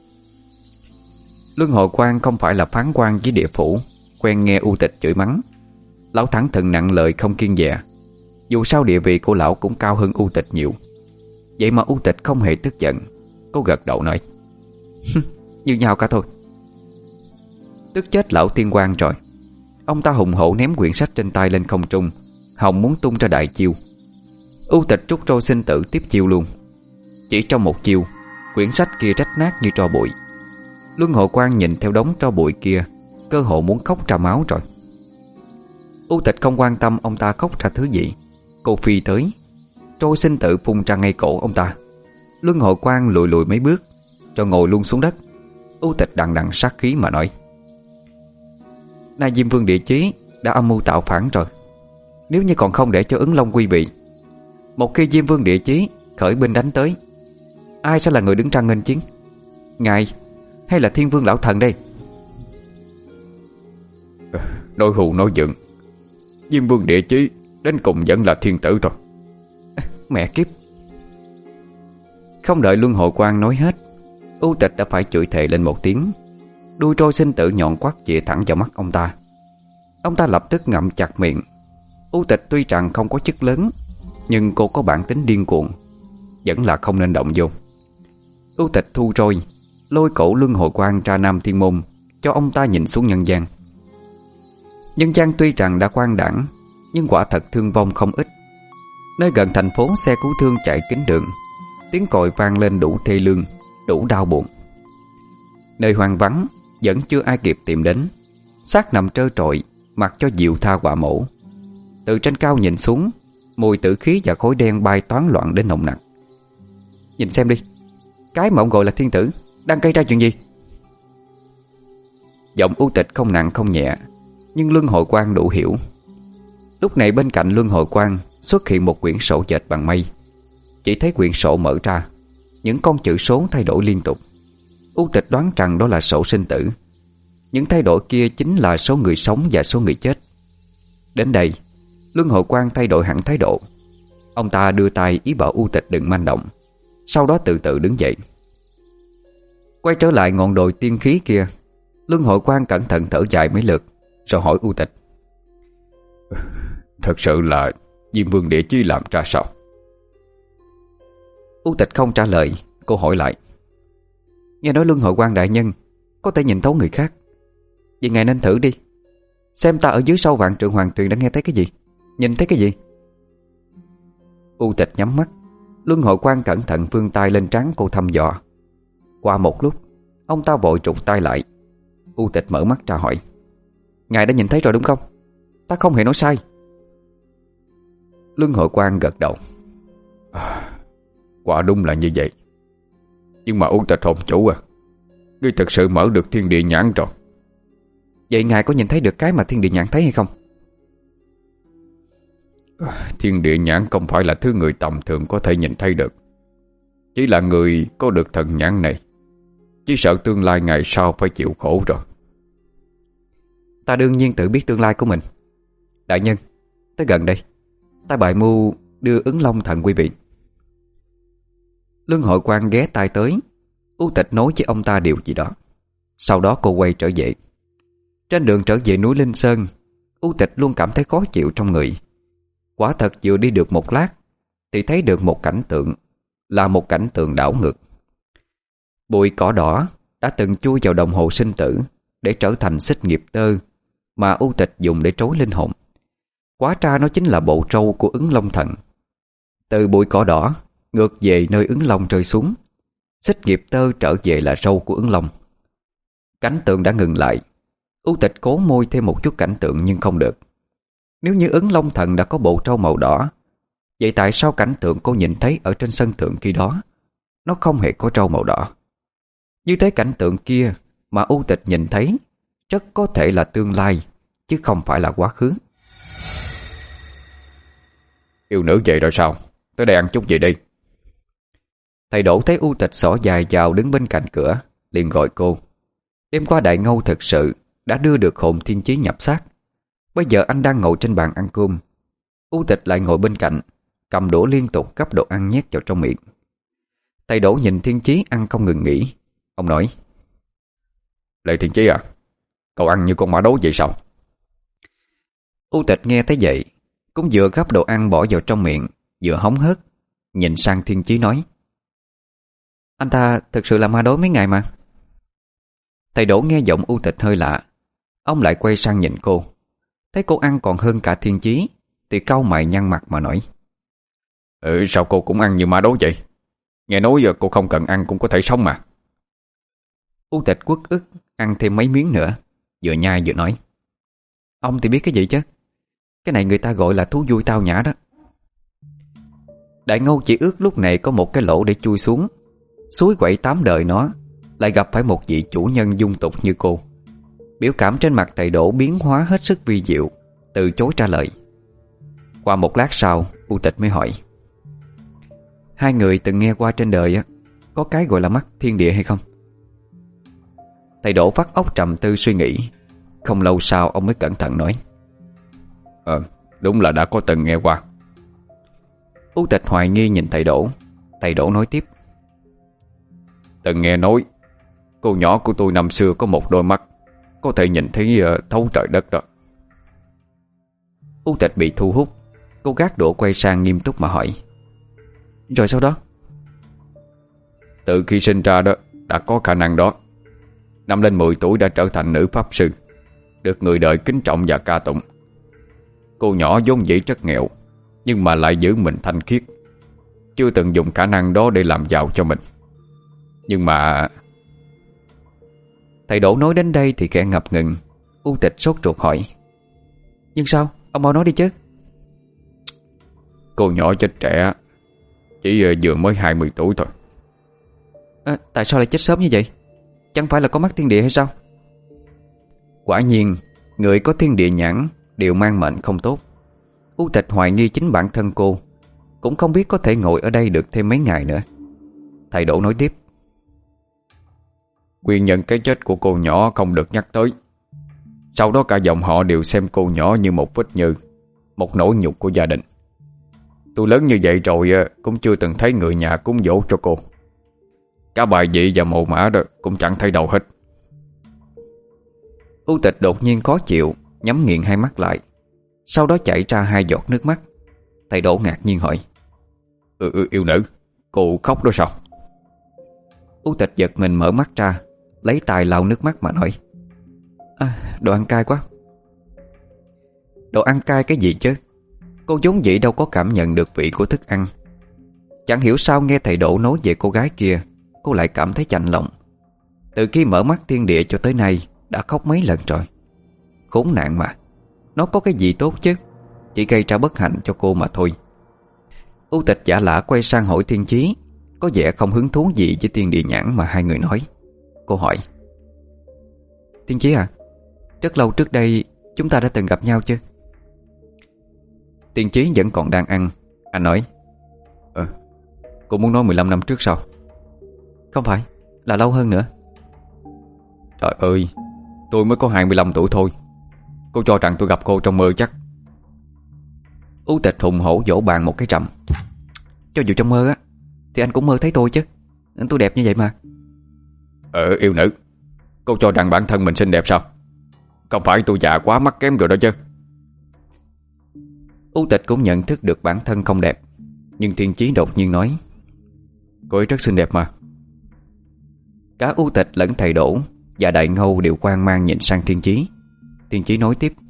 Luân Hồi Quan không phải là phán quan với địa phủ, quen nghe U Tịch chửi mắng. Lão thẳng thừng nặng lời không kiêng dè. Dù sao địa vị của lão cũng cao hơn U Tịch nhiều. Vậy mà U Tịch không hề tức giận. Cô gật đầu nói: Như nhau cả thôi. Tức chết lão tiên quan rồi. Ông ta hùng hổ ném quyển sách trên tay lên không trung, hòng muốn tung ra đại chiêu. U Tịch trút trôi sinh tử tiếp chiêu luôn. Chỉ trong một chiêu, quyển sách kia rách nát như tro bụi. Luân Hồi Quan nhìn theo đống tro bụi kia, cơ hồ muốn khóc ra máu rồi. U Tịch không quan tâm ông ta khóc ra thứ gì. Cô phi tới, trôi sinh tử phun ra ngay cổ ông ta. Luân hồi quang lùi lùi mấy bước rồi ngồi luôn xuống đất. U Tịch đằng đằng sát khí mà nói: nay Diêm Vương Địa Chí đã âm mưu tạo phản rồi. Nếu như còn không để cho Ứng Long quy bị, một khi Diêm Vương Địa Chí khởi binh đánh tới, ai sẽ là người đứng ra nghênh chiến? Ngài hay là Thiên Vương Lão Thần đây?
Nói hù nói dựng, Diêm Vương Địa Chí đến cùng vẫn là thiên tử rồi.
Mẹ kiếp! Không đợi Luân Hồi Quang nói hết, U Tịch đã phải chửi thề lên một tiếng. Đuôi trôi sinh tử nhọn quắc chĩa thẳng vào mắt ông ta. Ông ta lập tức ngậm chặt miệng. U Tịch tuy rằng không có chức lớn, nhưng cô có bản tính điên cuồng, vẫn là không nên động vô. U Tịch thu trôi, lôi cổ Luân Hồi Quang ra Nam Thiên Môn, cho ông ta nhìn xuống nhân gian. Nhân gian tuy rằng đã quang đãng, nhưng quả thật thương vong không ít. Nơi gần thành phố xe cứu thương chạy kín đường, tiếng còi vang lên đủ thê lương, đủ đau buồn. Nơi hoang vắng vẫn chưa ai kịp tìm đến, xác nằm trơ trọi, mặc cho diệu tha quả mổ. Từ trên cao nhìn xuống, mùi tử khí và khói đen bay toán loạn đến nồng nặc. Nhìn xem đi, cái mà ông gọi là thiên tử đang gây ra chuyện gì? Giọng U Tịch không nặng không nhẹ, nhưng Luân Hồi Quang đủ hiểu. Lúc này bên cạnh Luân Hồi Quang xuất hiện một quyển sổ dệt bằng mây. Chỉ thấy quyển sổ mở ra, những con chữ số thay đổi liên tục. U Tịch đoán rằng đó là sổ sinh tử. Những thay đổi kia chính là số người sống và số người chết. Đến đây, Luân Hồi Quang thay đổi hẳn thái độ. Ông ta đưa tay ý bảo U Tịch đừng manh động, sau đó từ từ đứng dậy. Quay trở lại ngọn đồi tiên khí kia, Luân Hồi Quang cẩn thận thở dài mấy lượt, rồi hỏi U Tịch:
thật sự là Diêm Vương Địa Chí làm ra sao?
U Tịch không trả lời. Cô hỏi lại: nghe nói Luân Hồi Quang đại nhân có thể nhìn thấu người khác, vậy ngài nên thử đi, xem ta ở dưới sâu vạn trượng hoàng tuyền đã nghe thấy cái gì, nhìn thấy cái gì. U Tịch nhắm mắt. Luân Hồi Quang cẩn thận vươn tay lên trán cô thăm dò. Qua một lúc, ông ta vội trục tay lại. U Tịch mở mắt ra hỏi: ngài đã nhìn thấy rồi đúng không? Ta không hề nói sai. Luân Hồi Quang gật đầu.
Quả đúng là như vậy. Nhưng mà U Tịch hồn chủ à, ngươi thật sự mở được thiên địa nhãn rồi.
Vậy ngài có nhìn thấy được cái mà thiên địa nhãn thấy hay không?
Thiên địa nhãn không phải là thứ người tầm thường có thể nhìn thấy được. Chỉ là người có được thần nhãn này, chỉ sợ tương lai ngày sau phải chịu khổ rồi.
Ta đương nhiên tự biết tương lai của mình. Đại nhân, tới gần đây, ta bày mưu đưa Ứng Long thần quý vị. Luân Hồi Quang ghé tai tới. U Tịch nói với ông ta điều gì đó. Sau đó cô quay trở về. Trên đường trở về núi Linh Sơn, U Tịch luôn cảm thấy khó chịu trong người. Quả thật vừa đi được một lát thì thấy được một cảnh tượng, là một cảnh tượng đảo ngược. Bụi cỏ đỏ đã từng chui vào đồng hồ sinh tử để trở thành xích nghiệp tơ mà U Tịch dùng để trối linh hồn. Hóa ra nó chính là bộ trâu của Ứng Long thần. Từ bụi cỏ đỏ ngược về nơi Ứng Long rơi xuống, xích nghiệp tơ trở về là râu của Ứng Long. Cảnh tượng đã ngừng lại. U Tịch cố môi thêm một chút cảnh tượng nhưng không được. Nếu như Ứng Long thần đã có bộ trâu màu đỏ, vậy tại sao cảnh tượng cô nhìn thấy ở trên sân thượng khi đó nó không hề có trâu màu đỏ? Như thế cảnh tượng kia mà U Tịch nhìn thấy rất có thể là tương lai, chứ không phải là quá khứ.
Yêu nữ vậy rồi sao? Tới đây ăn chút gì đi.
Thầy Đỗ thấy U Tịch xỏ dài vào đứng bên cạnh cửa, liền gọi cô. Đêm qua Đại Ngâu thật sự đã đưa được hồn thiên chí nhập xác. Bây giờ anh đang ngồi trên bàn ăn cơm, U Tịch lại ngồi bên cạnh, cầm đũa liên tục gắp đồ ăn nhét vào trong miệng. Thầy Đỗ nhìn Thiên Chí ăn không ngừng nghỉ. Ông nói:
Lệ Thiên Chí à, cậu ăn như con mã đố vậy sao?
U Tịch nghe thấy vậy, cũng vừa gắp đồ ăn bỏ vào trong miệng, vừa hóng hớt, nhìn sang Thiên Chí nói: Anh ta thực sự là ma đối mấy ngày mà. Thầy Đỗ nghe giọng U Tịch hơi lạ. Ông lại quay sang nhìn cô. Thấy cô ăn còn hơn cả Thiên Chí thì cau mày nhăn mặt mà nói:
Sao cô cũng ăn như ma đối vậy? Nghe nói giờ cô không cần ăn cũng có thể sống mà.
U Tịch uất ức ăn thêm mấy miếng nữa, vừa nhai vừa nói: Ông thì biết cái gì chứ? Cái này người ta gọi là thú vui tao nhã đó. Đại Ngâu chỉ ước lúc này có một cái lỗ để chui xuống. Suối quẩy 8 đời nó lại gặp phải một vị chủ nhân dung tục như cô. Biểu cảm trên mặt thầy Đỗ biến hóa hết sức vi diệu, từ chối trả lời. Qua một lát sau, U Tịch mới hỏi: hai người từng nghe qua trên đời có cái gọi là mắt thiên địa hay không? Thầy Đỗ vắt óc trầm tư suy nghĩ. Không lâu sau ông mới cẩn thận nói:
Đúng là đã có từng nghe qua.
U Tịch hoài nghi nhìn thầy Đỗ. Thầy Đỗ nói tiếp:
từng nghe nói cô nhỏ của tôi năm xưa có một đôi mắt có thể nhìn thấy thấu trời đất đó.
U Tịch bị thu hút. Cô gác đũa quay sang nghiêm túc mà hỏi: rồi sau đó?
Từ khi sinh ra đó đã có khả năng đó. Năm lên 10 tuổi đã trở thành nữ pháp sư, được người đời kính trọng và ca tụng. Cô nhỏ vốn dĩ rất nghèo, nhưng mà lại giữ mình thanh khiết, chưa từng dùng khả năng đó để làm giàu cho mình. Nhưng mà...
Thầy Đỗ nói đến đây thì khẽ ngập ngừng. U Tịch sốt ruột hỏi: nhưng sao? Ông mau nói đi chứ.
Cô nhỏ chết trẻ, chỉ vừa mới 20 tuổi thôi.
Tại sao lại chết sớm như vậy? Chẳng phải là có mắt thiên địa hay sao? Quả nhiên, người có thiên địa nhãn đều mang mệnh không tốt. U Tịch hoài nghi chính bản thân cô, cũng không biết có thể ngồi ở đây được thêm mấy ngày nữa. Thầy Đỗ nói tiếp:
nguyên nhân cái chết của cô nhỏ không được nhắc tới. Sau đó cả dòng họ đều xem cô nhỏ như một vết nhơ, một nỗi nhục của gia đình. Tôi lớn như vậy rồi cũng chưa từng thấy người nhà cúng dỗ cho cô. Cả bài vị và mồ mã đó cũng chẳng thấy đâu hết.
U Tịch đột nhiên khó chịu, nhắm nghiền hai mắt lại. Sau đó chảy ra 2 giọt nước mắt. Thầy Đỗ ngạc nhiên hỏi:
yêu nữ, cô khóc đó sao?
U Tịch giật mình mở mắt ra, lấy tay lau nước mắt mà nói: đồ ăn cay quá. Đồ ăn cay cái gì chứ? Cô vốn dĩ đâu có cảm nhận được vị của thức ăn. Chẳng hiểu sao nghe thầy Đỗ nói về cô gái kia, cô lại cảm thấy chạnh lòng. Từ khi mở mắt thiên địa cho tới nay đã khóc mấy lần rồi. Khốn nạn mà. Nó có cái gì tốt chứ? Chỉ gây ra bất hạnh cho cô mà thôi. U Tịch giả lả quay sang hỏi Thiên Chí, có vẻ không hứng thú gì với thiên địa nhãn mà hai người nói. Cô hỏi: Thiên Chí à, rất lâu trước đây chúng ta đã từng gặp nhau chưa? Thiên Chí vẫn còn đang ăn. Anh nói:
cô muốn nói 15 năm trước sao?
Không phải, là lâu hơn nữa.
Trời ơi, tôi mới có 25 tuổi thôi. Cô cho rằng tôi gặp cô trong mơ chắc?
U Tịch hùng hổ vỗ bàn một cái trầm: cho dù trong mơ á thì anh cũng mơ thấy tôi chứ. Tôi đẹp như vậy mà.
Yêu nữ, cô cho rằng bản thân mình xinh đẹp sao? Không phải tôi già quá mắt kém rồi đó chứ.
U Tịch cũng nhận thức được bản thân không đẹp. Nhưng Thiên Chí đột nhiên nói:
cô ấy rất xinh đẹp mà.
Cả U Tịch lẫn thầy Đỗ và Đại Ngâu đều hoang mang nhìn sang Thiên Chí. Thiên Chí nói tiếp: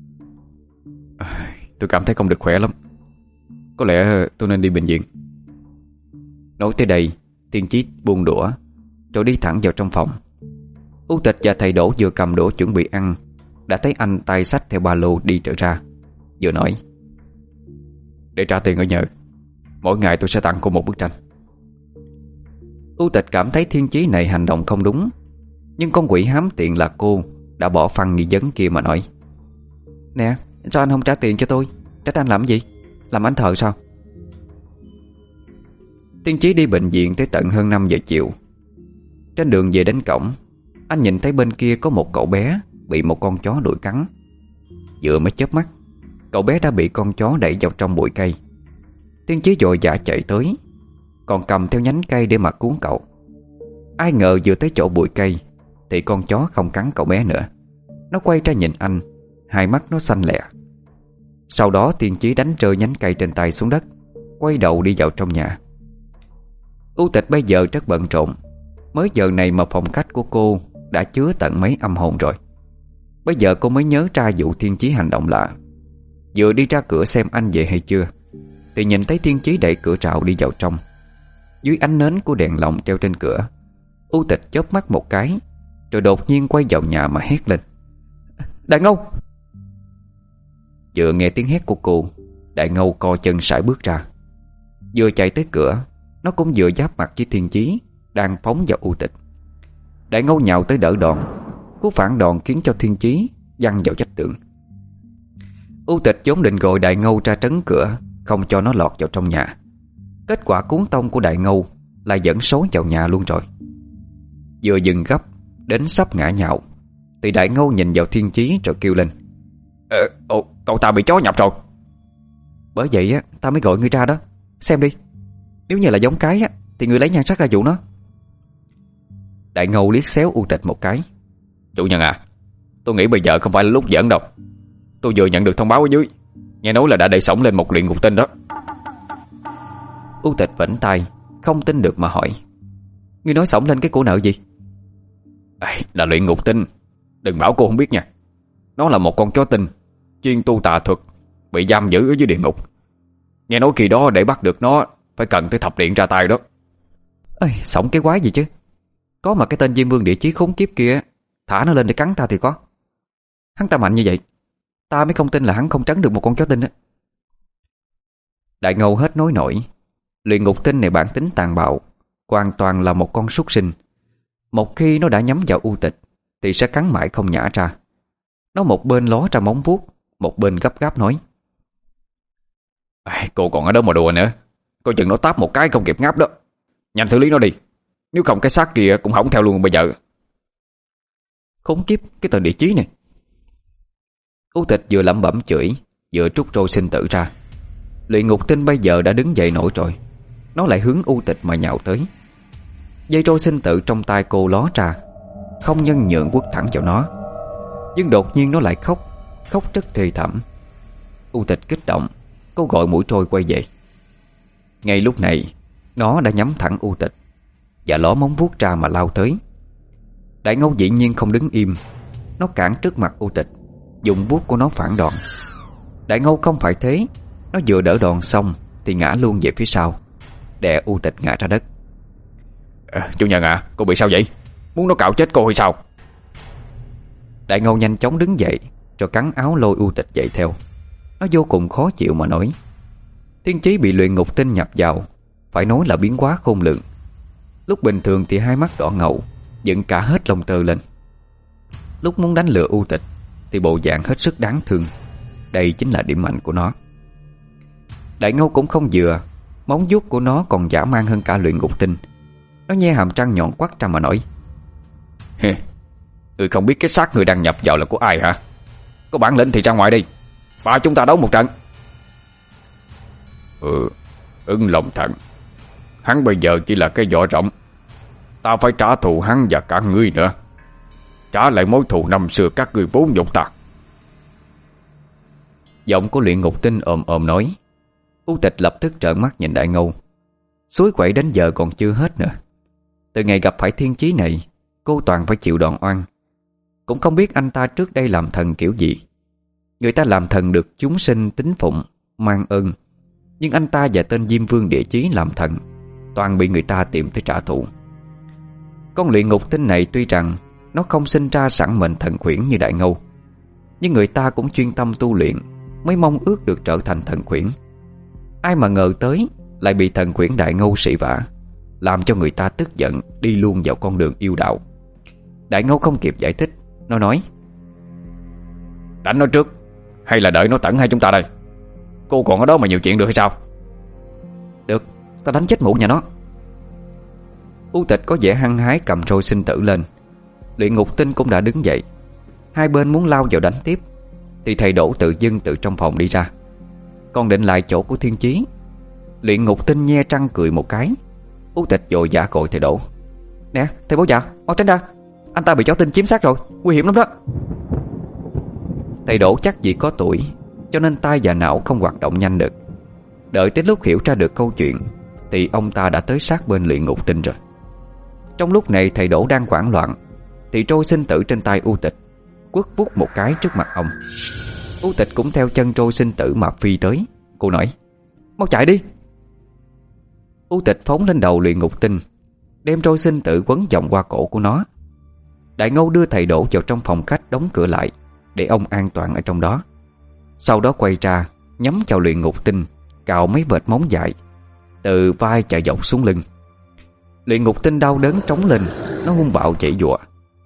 tôi cảm thấy không được khỏe lắm. Có lẽ tôi nên đi bệnh viện.
Nói tới đây, Thiên Chí buông đũa rồi đi thẳng vào trong phòng. U Tịch và thầy Đỗ vừa cầm đũa chuẩn bị ăn, đã thấy anh tay xách theo ba lô đi trở ra, vừa nói:
để trả tiền ở nhờ, mỗi ngày tôi sẽ tặng cô một bức tranh.
U Tịch cảm thấy Thiên Chí này hành động không đúng, nhưng con quỷ hám tiện là cô đã bỏ phăng nghi vấn kia mà nói: nè, sao anh không trả tiền cho tôi? Trách anh làm gì? Làm anh thợ sao? Thiên Chí đi bệnh viện tới tận hơn 5 giờ chiều. Trên đường về đến cổng, anh nhìn thấy bên kia có một cậu bé bị một con chó đuổi cắn. Vừa mới chớp mắt, cậu bé đã bị con chó đẩy vào trong bụi cây. Thiên Chí vội vã chạy tới, còn cầm theo nhánh cây để mà cuốn cậu. Ai ngờ vừa tới chỗ bụi cây thì con chó không cắn cậu bé nữa. Nó quay ra nhìn anh, hai mắt nó xanh lẹ. Sau đó Thiên Chí đánh rơi nhánh cây trên tay xuống đất, quay đầu đi vào trong nhà. U Tịch bây giờ rất bận rộn. Mới giờ này mà phòng khách của cô đã chứa tận mấy âm hồn rồi. Bây giờ cô mới nhớ ra vụ Thiên Chí hành động lạ. Vừa đi ra cửa xem anh về hay chưa thì nhìn thấy Thiên Chí đẩy cửa rào đi vào trong. Dưới ánh nến của đèn lồng treo trên cửa, U Tịch chớp mắt một cái, rồi đột nhiên quay vào nhà mà hét lên: Đại Ngâu! Vừa nghe tiếng hét của cô, Đại Ngâu co chân sải bước ra. Vừa chạy tới cửa, nó cũng vừa giáp mặt với Thiên Chí đang phóng vào U Tịch. Đại Ngâu nhào tới đỡ đòn, cú phản đòn khiến cho Thiên Chí văng vào vách tường. U Tịch vốn định gọi Đại Ngâu ra trấn cửa, không cho nó lọt vào trong nhà. Kết quả cuốn tông của Đại Ngâu lại dẫn số vào nhà luôn rồi. Vừa dừng gấp đến sắp ngã nhào thì Đại Ngâu nhìn vào Thiên Chí rồi kêu lên:
Cậu ta bị chó nhập rồi.
Bởi vậy á, ta mới gọi ngươi ra đó. Xem đi, nếu như là giống cái á, thì ngươi lấy nhan sắc ra dụ nó. Đại Ngâu liếc xéo U Tịch một cái:
Chủ nhân à, tôi nghĩ bây giờ không phải là lúc giỡn đâu. Tôi vừa nhận được thông báo ở dưới, nghe nói là đã đẩy sổng lên một luyện ngục tinh đó.
U Tịch vẫy tay, không tin được mà hỏi: Ngươi nói xổng lên cái của nợ gì?
Là luyện ngục tinh. Đừng bảo cô không biết nha. Nó là một con chó tinh chuyên tu tà thuật, bị giam giữ ở dưới địa ngục. Nghe nói kỳ đó để bắt được nó phải cần tới thập điện ra tay đó.
Xổng cái quái gì chứ. Có mà cái tên Diêm Vương Địa Chí khốn kiếp kia thả nó lên để cắn ta thì có. Hắn ta mạnh như vậy, ta mới không tin là hắn không trấn được một con chó tinh á. Đại Ngâu hết nói nổi. Luyện ngục tinh này bản tính tàn bạo, hoàn toàn là một con súc sinh. Một khi nó đã nhắm vào U Tịch thì sẽ cắn mãi không nhả ra. Nó một bên ló ra móng vuốt, một bên gấp gáp nói:
Cô còn ở đó mà đùa nữa. Coi chừng nó táp một cái không kịp ngáp đó. Nhanh xử lý nó đi, nếu không cái xác kia cũng hỏng theo luôn bây giờ.
Khốn kiếp cái tên Địa Chí này. U Tịch vừa lẩm bẩm chửi, vừa trút trôi sinh tử ra. Luyện ngục tinh bây giờ đã đứng dậy nổi rồi. Nó lại hướng U Tịch mà nhào tới. Dây trôi sinh tử trong tay cô ló ra, không nhân nhượng quất thẳng vào nó. Nhưng đột nhiên nó lại khóc, khóc rất thê thảm. U Tịch kích động, cô gọi mũi trôi quay về. Ngay lúc này, nó đã nhắm thẳng U Tịch và ló móng vuốt ra mà lao tới. Đại Ngâu dĩ nhiên không đứng im. Nó cản trước mặt U Tịch, dùng vuốt của nó phản đòn. Đại Ngâu không phải thế. Nó vừa đỡ đòn xong thì ngã luôn về phía sau, đè U Tịch ngã ra đất.
Chủ nhân à, cô bị sao vậy? Muốn nó cạo chết cô hay sao?
Đại Ngâu nhanh chóng đứng dậy, rồi cắn áo lôi U Tịch dậy theo. Nó vô cùng khó chịu mà nói. Thiên Chí bị luyện ngục tinh nhập vào, phải nói là biến hóa khôn lường. Lúc bình thường thì hai mắt đỏ ngầu, dựng cả hết lông tơ lên. Lúc muốn đánh lừa U Tịch thì bộ dạng hết sức đáng thương. Đây chính là điểm mạnh của nó. Đại Ngâu cũng không vừa, móng vuốt của nó còn dã man hơn cả luyện ngục tinh. Nó nhe hàm răng nhọn quắt ra mà nói:
Ngươi không biết cái xác người đang nhập vào là của ai hả? Có bản lĩnh thì ra ngoài đi, ba chúng ta đấu một trận. Ưng Long Thần, hắn bây giờ chỉ là cái vỏ rộng. Ta phải trả thù hắn và cả ngươi nữa, trả lại mối thù năm xưa các ngươi vốn nhục ta.
Giọng của luyện ngục tinh ồm ồm nói. U Tịch lập tức trợn mắt nhìn Đại Ngâu. Suối quậy đến giờ còn chưa hết nữa. Từ ngày gặp phải Thiên Chí này, cô toàn phải chịu đòn oan. Cũng không biết anh ta trước đây làm thần kiểu gì. Người ta làm thần được chúng sinh tín phụng, mang ơn. Nhưng anh ta và tên Diêm Vương Địa Chí làm thần, toàn bị người ta tìm tới trả thù. Con luyện ngục tinh này tuy rằng nó không sinh ra sẵn mệnh thần khuyển như Đại Ngâu, nhưng người ta cũng chuyên tâm tu luyện, mới mong ước được trở thành thần khuyển. Ai mà ngờ tới lại bị thần khuyển Đại Ngâu sỉ vả, làm cho người ta tức giận đi luôn vào con đường yêu đạo. Đại Ngâu không kịp giải thích, nó nói:
Đánh nó trước, hay là đợi nó tẩn hai chúng ta đây? Cô còn ở đó mà nhiều chuyện được hay sao?
Được, ta đánh chết mụ nhà nó. U Tịch có vẻ hăng hái cầm trôi sinh tử lên. Luyện ngục tinh cũng đã đứng dậy. Hai bên muốn lao vào đánh tiếp thì thầy Đỗ tự dưng từ trong phòng đi ra. Còn định lại chỗ của Thiên Chí. Luyện ngục tinh nhe răng cười một cái. U Tịch vội vã gọi thầy Đỗ: Nè thầy bố già, mau tránh ra, anh ta bị chó tinh chiếm xác rồi, nguy hiểm lắm đó. Thầy Đỗ chắc vì có tuổi cho nên tai và não không hoạt động nhanh được. Đợi tới lúc hiểu ra được câu chuyện thì ông ta đã tới sát bên luyện ngục tinh rồi. Trong lúc này thầy Đỗ đang hoảng loạn thì trôi sinh tử trên tay U Tịch quất vút một cái trước mặt ông. U Tịch cũng theo chân trôi sinh tử mà phi tới. Cô nói: Mau chạy đi. U Tịch phóng lên đầu luyện ngục tinh, đem trôi sinh tử quấn vòng qua cổ của nó. Đại Ngâu đưa thầy Đỗ vào trong phòng khách, đóng cửa lại để ông an toàn ở trong đó. Sau đó quay ra nhắm vào luyện ngục tinh, cào mấy vệt móng dài. từ vai chạy dọc xuống lưng. Luyện ngục tinh đau đớn trống lên, nó hung bạo giãy giụa.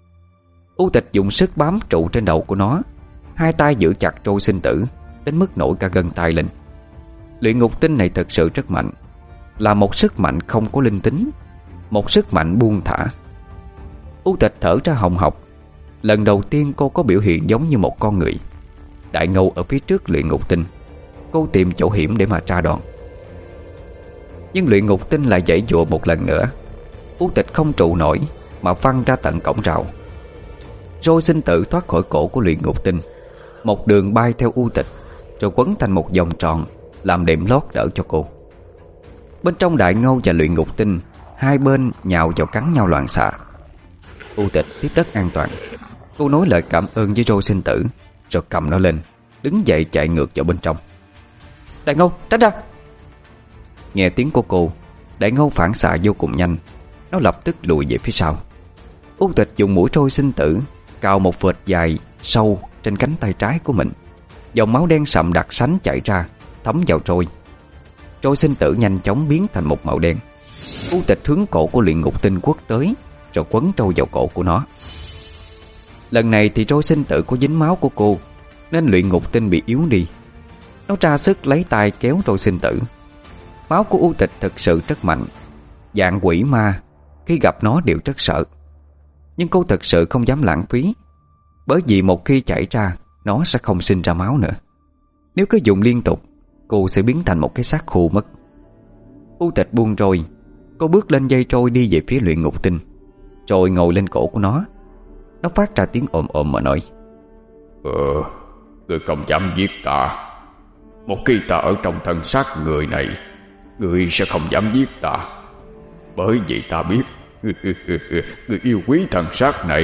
U Tịch dùng sức bám trụ trên đầu của nó, hai tay giữ chặt trôi sinh tử đến mức nổi cả gân tay lên. Luyện ngục tinh này thật sự rất mạnh, là một sức mạnh không có linh tính, một sức mạnh buông thả. U Tịch thở ra hồng hộc. Lần đầu tiên cô có biểu hiện giống như một con người. Đại Ngâu ở phía trước luyện ngục tinh, cô tìm chỗ hiểm để mà tra đòn. Nhưng luyện ngục tinh lại giãy giụa một lần nữa. U Tịch không trụ nổi mà văng ra tận cổng rào. Rồi sinh tử thoát khỏi cổ của luyện ngục tinh, một đường bay theo U Tịch, rồi quấn thành một vòng tròn làm đệm lót đỡ cho cô. Bên trong Đại Ngâu và luyện ngục tinh, hai bên nhào vào cắn nhau loạn xạ. U Tịch tiếp đất an toàn. Cô nói lời cảm ơn với Rô sinh tử, rồi cầm nó lên, đứng dậy chạy ngược vào bên trong. Đại Ngâu, tránh ra! Nghe tiếng của cô, Đại Ngâu phản xạ vô cùng nhanh. Nó lập tức lùi về phía sau. U Tịch dùng mũi trôi sinh tử cào một vệt dài sâu trên cánh tay trái của mình. Dòng máu đen sậm đặc sánh chảy ra, thấm vào trôi. Trôi sinh tử nhanh chóng biến thành một màu đen. U Tịch hướng cổ của luyện ngục tinh quất tới, rồi quấn trôi vào cổ của nó. Lần này thì trôi sinh tử có dính máu của cô, nên luyện ngục tinh bị yếu đi. Nó ra sức lấy tay kéo trôi sinh tử. Máu của U Tịch thực sự rất mạnh. Dạng quỷ ma khi gặp nó đều rất sợ. Nhưng cô thực sự không dám lãng phí, bởi vì một khi chảy ra, nó sẽ không sinh ra máu nữa. Nếu cứ dùng liên tục, cô sẽ biến thành một cái xác khô mất. U Tịch buông trôi. Cô bước lên dây trôi đi về phía luyện ngục tinh, rồi ngồi lên cổ của nó. Nó phát ra tiếng ồm ồm mà nói:
Ngươi không dám giết ta. Một khi ta ở trong thân xác người này, ngươi sẽ không dám giết ta, bởi vì ta biết ngươi yêu quý thân xác này.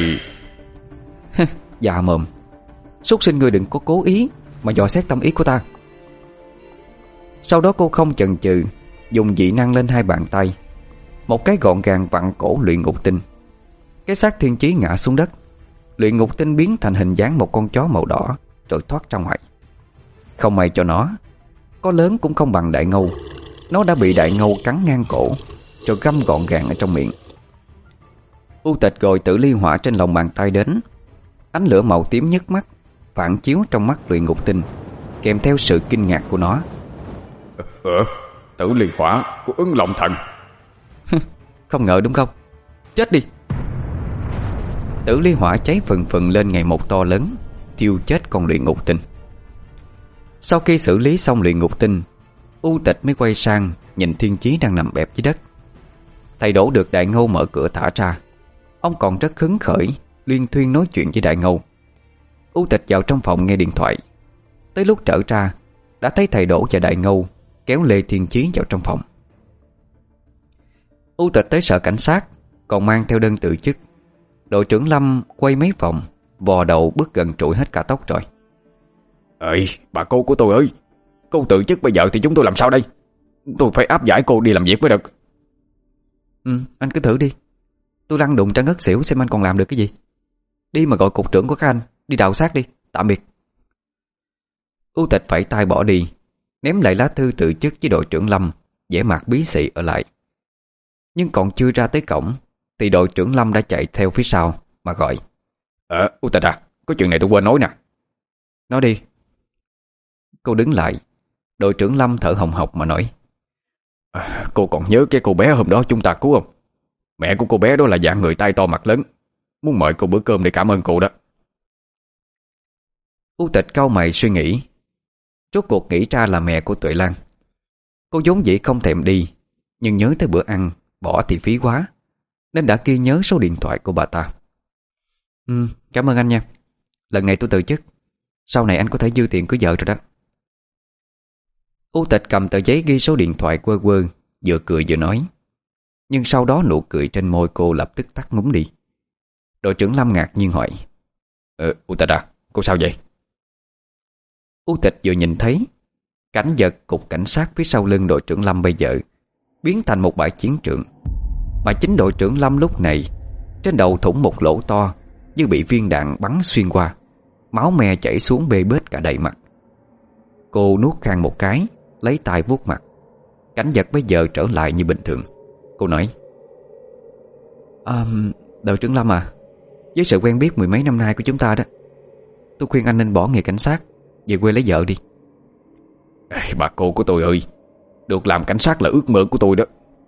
Dạ mồm. Súc sinh, ngươi đừng có cố ý mà dò xét tâm ý của ta. Sau đó cô không chần chừ, dùng dị năng lên hai bàn tay, một cái gọn gàng vặn cổ luyện ngục tinh. Cái xác thiên chí ngã xuống đất. Luyện ngục tinh biến thành hình dáng một con chó màu đỏ, rồi thoát ra ngoài. Không may cho nó, có lớn cũng không bằng Đại Ngâu. Nó đã bị Đại Ngâu cắn ngang cổ, rồi găm gọn gàng ở trong miệng. U Tịch gọi Tử Ly Hỏa trên lòng bàn tay đến. Ánh lửa màu tím nhức mắt phản chiếu trong mắt luyện ngục tinh, kèm theo sự kinh ngạc của nó.
Tử Ly Hỏa của Ứng Long Thần.
Không ngờ đúng không? Chết đi! Tử Ly Hỏa cháy phừng phừng lên ngày một to lớn, thiêu chết con luyện ngục tinh. Sau khi xử lý xong luyện ngục tinh, U Tịch mới quay sang nhìn thiên chí đang nằm bẹp dưới đất. Thầy Đỗ được Đại Ngâu mở cửa thả ra. Ông còn rất hứng khởi, luyên thuyên nói chuyện với Đại Ngâu. U Tịch vào trong phòng nghe điện thoại. Tới lúc trở ra, đã thấy thầy Đỗ và Đại Ngâu kéo Lê Thiên Chí vào trong phòng. U Tịch tới sở cảnh sát, còn mang theo đơn từ chức. Đội trưởng Lâm quay mấy vòng, vò đầu bước gần trụi hết cả tóc rồi.
Ê, bà cô của tôi ơi, cô từ chức bây giờ thì chúng tôi làm sao đây? Tôi phải áp giải cô đi làm việc mới được.
Anh cứ thử đi. Tôi lăn đụng ra ngất xỉu xem anh còn làm được cái gì. Đi mà gọi cục trưởng của các anh đi đào xác đi, tạm biệt. U Tịch phải tay bỏ đi, ném lại lá thư từ chức với đội trưởng Lâm, vẻ mặt bí xị ở lại. Nhưng còn chưa ra tới cổng thì đội trưởng Lâm đã chạy theo phía sau mà gọi:
U Tịch à, có chuyện này tôi quên nói nè.
Nói đi. Cô đứng lại. Đội trưởng Lâm thở hồng hộc mà nói:
Cô còn nhớ cái cô bé hôm đó chúng ta cứu không? Mẹ của cô bé đó là dạng người tay to mặt lớn, muốn mời cô bữa cơm để cảm ơn cô đó.
U Tịch cau mày suy nghĩ. Rốt cuộc nghĩ ra là mẹ của Tuệ Lan. Cô vốn dĩ không thèm đi, nhưng nhớ tới bữa ăn bỏ thì phí quá, nên đã ghi nhớ số điện thoại của bà ta. Cảm ơn anh nha. Lần này tôi từ chức, sau này anh có thể dư tiền cưới vợ rồi đó. U Tịch cầm tờ giấy ghi số điện thoại quơ quơ, vừa cười vừa nói. Nhưng sau đó nụ cười trên môi cô lập tức tắt ngúm đi. Đội trưởng Lâm ngạc nhiên hỏi:
U Tịch à, cô sao vậy?
U Tịch vừa nhìn thấy cảnh vật cục cảnh sát phía sau lưng đội trưởng Lâm bây giờ biến thành một bãi chiến trường, mà chính đội trưởng Lâm lúc này trên đầu thủng một lỗ to như bị viên đạn bắn xuyên qua, máu me chảy xuống bê bết cả đầy mặt. Cô nuốt khan một cái, lấy tay vuốt mặt. Cảnh vật bây giờ trở lại như bình thường. Cô nói: Đội trưởng Lâm à, với sự quen biết mười mấy năm nay của chúng ta đó, tôi khuyên anh nên bỏ nghề cảnh sát, về quê lấy vợ đi.
Bà cô của tôi ơi, được làm cảnh sát là ước mơ của tôi đó.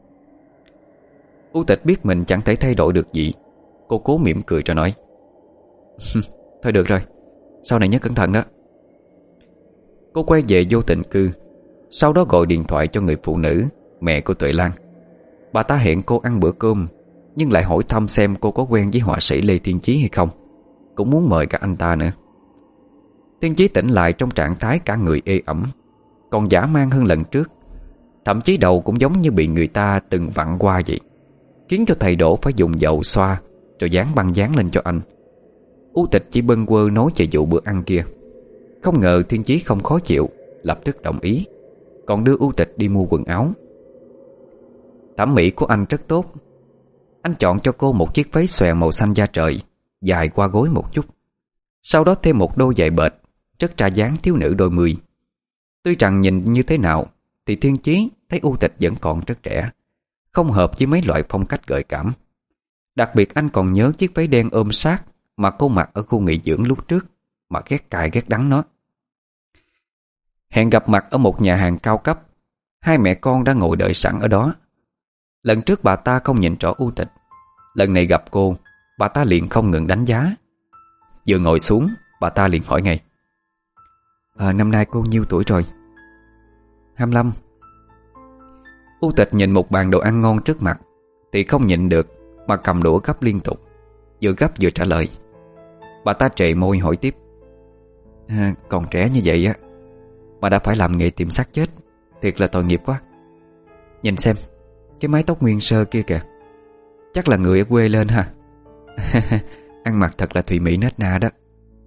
U Tịch biết mình chẳng thể thay đổi được gì. Cô cố mỉm cười rồi nói: Thôi được rồi, sau này nhớ cẩn thận đó. Cô quay về vô tịnh cư. Sau đó gọi điện thoại cho người phụ nữ, mẹ của Tuệ Lan. Bà ta hẹn cô ăn bữa cơm, nhưng lại hỏi thăm xem cô có quen với họa sĩ Lê Thiên Chí hay không, cũng muốn mời cả anh ta nữa. Thiên Chí tỉnh lại trong trạng thái cả người ê ẩm, còn dã man hơn lần trước. Thậm chí đầu cũng giống như bị người ta từng vặn qua vậy, khiến cho thầy Đỗ phải dùng dầu xoa rồi dán băng dán lên cho anh. U Tịch chỉ bâng quơ nói về vụ bữa ăn kia. Không ngờ Thiên Chí không khó chịu, lập tức đồng ý, còn đưa U Tịch đi mua quần áo. Thẩm mỹ của anh rất tốt. Anh chọn cho cô một chiếc váy xòe màu xanh da trời, dài qua gối một chút. Sau đó thêm một đôi giày bệt, rất ra dáng thiếu nữ đôi mươi. Tuy rằng nhìn như thế nào thì Thiên Chí thấy U Tịch vẫn còn rất trẻ, không hợp với mấy loại phong cách gợi cảm. Đặc biệt anh còn nhớ chiếc váy đen ôm sát mà cô mặc ở khu nghỉ dưỡng lúc trước, mà ghét cay ghét đắng nó. Hẹn gặp mặt ở một nhà hàng cao cấp. Hai mẹ con đã ngồi đợi sẵn ở đó. Lần trước bà ta không nhìn rõ U Tịch, lần này gặp cô, bà ta liền không ngừng đánh giá. Vừa ngồi xuống, bà ta liền hỏi ngay: Năm nay cô nhiêu tuổi rồi? 25. U Tịch nhìn một bàn đồ ăn ngon trước mặt thì không nhịn được mà cầm đũa gắp liên tục, vừa gắp vừa trả lời. Bà ta trề môi hỏi tiếp: Còn trẻ như vậy á mà đã phải làm nghề tìm xác chết, thiệt là tội nghiệp quá. Nhìn xem, cái mái tóc nguyên sơ kia kìa, chắc là người ở quê lên ha. Ăn mặc thật là thùy mị nết na đó.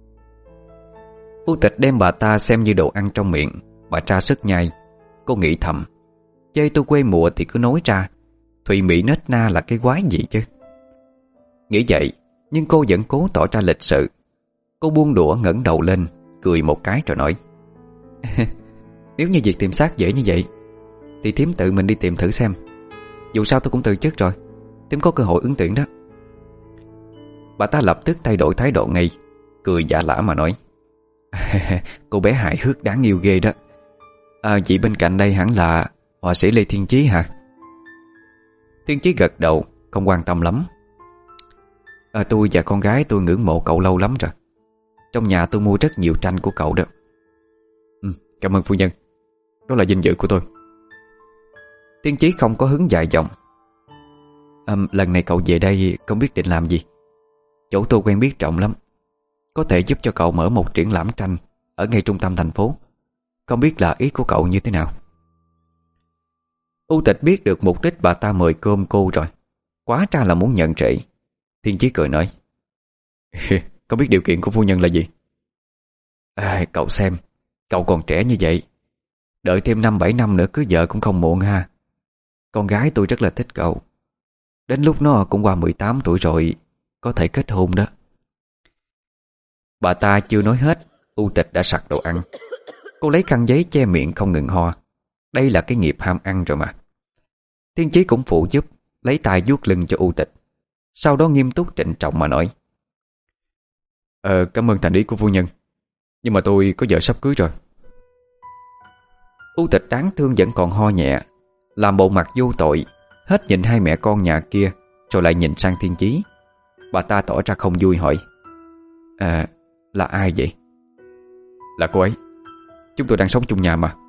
U Tịch đem bà ta xem như đồ ăn trong miệng, bà tra sức nhai. Cô nghĩ thầm: chơi tôi quê mùa thì cứ nói ra, thùy mị nết na là cái quái gì chứ. Nghĩ vậy, nhưng cô vẫn cố tỏ ra lịch sự. Cô buông đũa ngẩng đầu lên, cười một cái rồi nói: Nếu như việc tìm xác dễ như vậy thì thím tự mình đi tìm thử xem. Dù sao tôi cũng từ chức rồi, thím có cơ hội ứng tuyển đó. Bà ta lập tức thay đổi thái độ ngay, cười giả lả mà nói: Cô bé hài hước đáng yêu ghê đó. Chị bên cạnh đây hẳn là họa sĩ Lê Thiên Chí hả? Thiên Chí gật đầu, không quan tâm lắm. Tôi và con gái tôi ngưỡng mộ cậu lâu lắm rồi. Trong nhà tôi mua rất nhiều tranh của cậu đó. Cảm ơn phu nhân, đó là vinh dự của tôi. Thiên Chí không có hứng dài dòng. Lần này cậu về đây không biết định làm gì. Chỗ tôi quen biết rộng lắm, có thể giúp cho cậu mở một triển lãm tranh ở ngay trung tâm thành phố. Không biết là ý của cậu như thế nào? U Tịch biết được mục đích bà ta mời cơm cô rồi, quá ra là muốn nhận trễ. Thiên Chí cười nói: Không biết điều kiện của phu nhân là gì? Cậu xem, cậu còn trẻ như vậy, đợi thêm 5-7 năm nữa cưới vợ cũng không muộn ha. Con gái tôi rất là thích cậu. Đến lúc nó cũng qua 18 tuổi rồi, có thể kết hôn đó. Bà ta chưa nói hết, U Tịch đã sặc đồ ăn. Cô lấy khăn giấy che miệng không ngừng ho. Đây là cái nghiệp ham ăn rồi mà. Thiên Chí cũng phụ giúp, lấy tay vuốt lưng cho U Tịch. Sau đó nghiêm túc trịnh trọng mà nói: Cảm ơn thành ý của phu nhân, nhưng mà tôi có vợ sắp cưới rồi. U Tịch đáng thương vẫn còn ho nhẹ, làm bộ mặt vô tội, hết nhìn hai mẹ con nhà kia, rồi lại nhìn sang Thiên Chí. Bà ta tỏ ra không vui hỏi: Là ai vậy? Là cô ấy, chúng tôi đang sống chung nhà mà.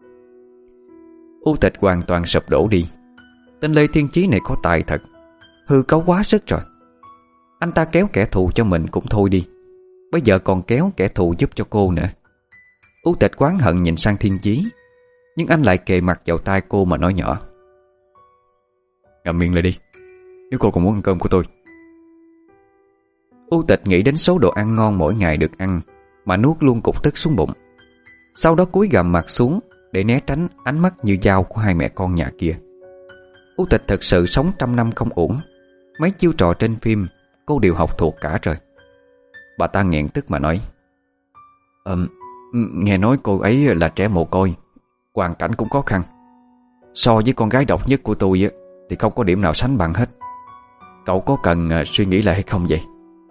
U Tịch hoàn toàn sụp đổ đi. Tên Lê Thiên Chí này có tài thật, hư cấu quá sức rồi. Anh ta kéo kẻ thù cho mình cũng thôi đi, bây giờ còn kéo kẻ thù giúp cho cô nữa. U Tịch oán hận nhìn sang Thiên Chí, nhưng anh lại kề mặt vào tai cô mà nói nhỏ: Ngậm miệng lại đi, nếu cô còn muốn ăn cơm của tôi. U Tịch nghĩ đến số đồ ăn ngon mỗi ngày được ăn mà nuốt luôn cục tức xuống bụng. Sau đó cúi gằm mặt xuống để né tránh ánh mắt như dao của hai mẹ con nhà kia. U Tịch thật sự sống trăm năm không uổng. Mấy chiêu trò trên phim cô đều học thuộc cả rồi. Bà ta nghẹn tức mà nói: Nghe nói cô ấy là trẻ mồ côi, hoàn cảnh cũng khó khăn. So với con gái độc nhất của tôi á, thì không có điểm nào sánh bằng hết. Cậu có cần suy nghĩ lại hay không vậy?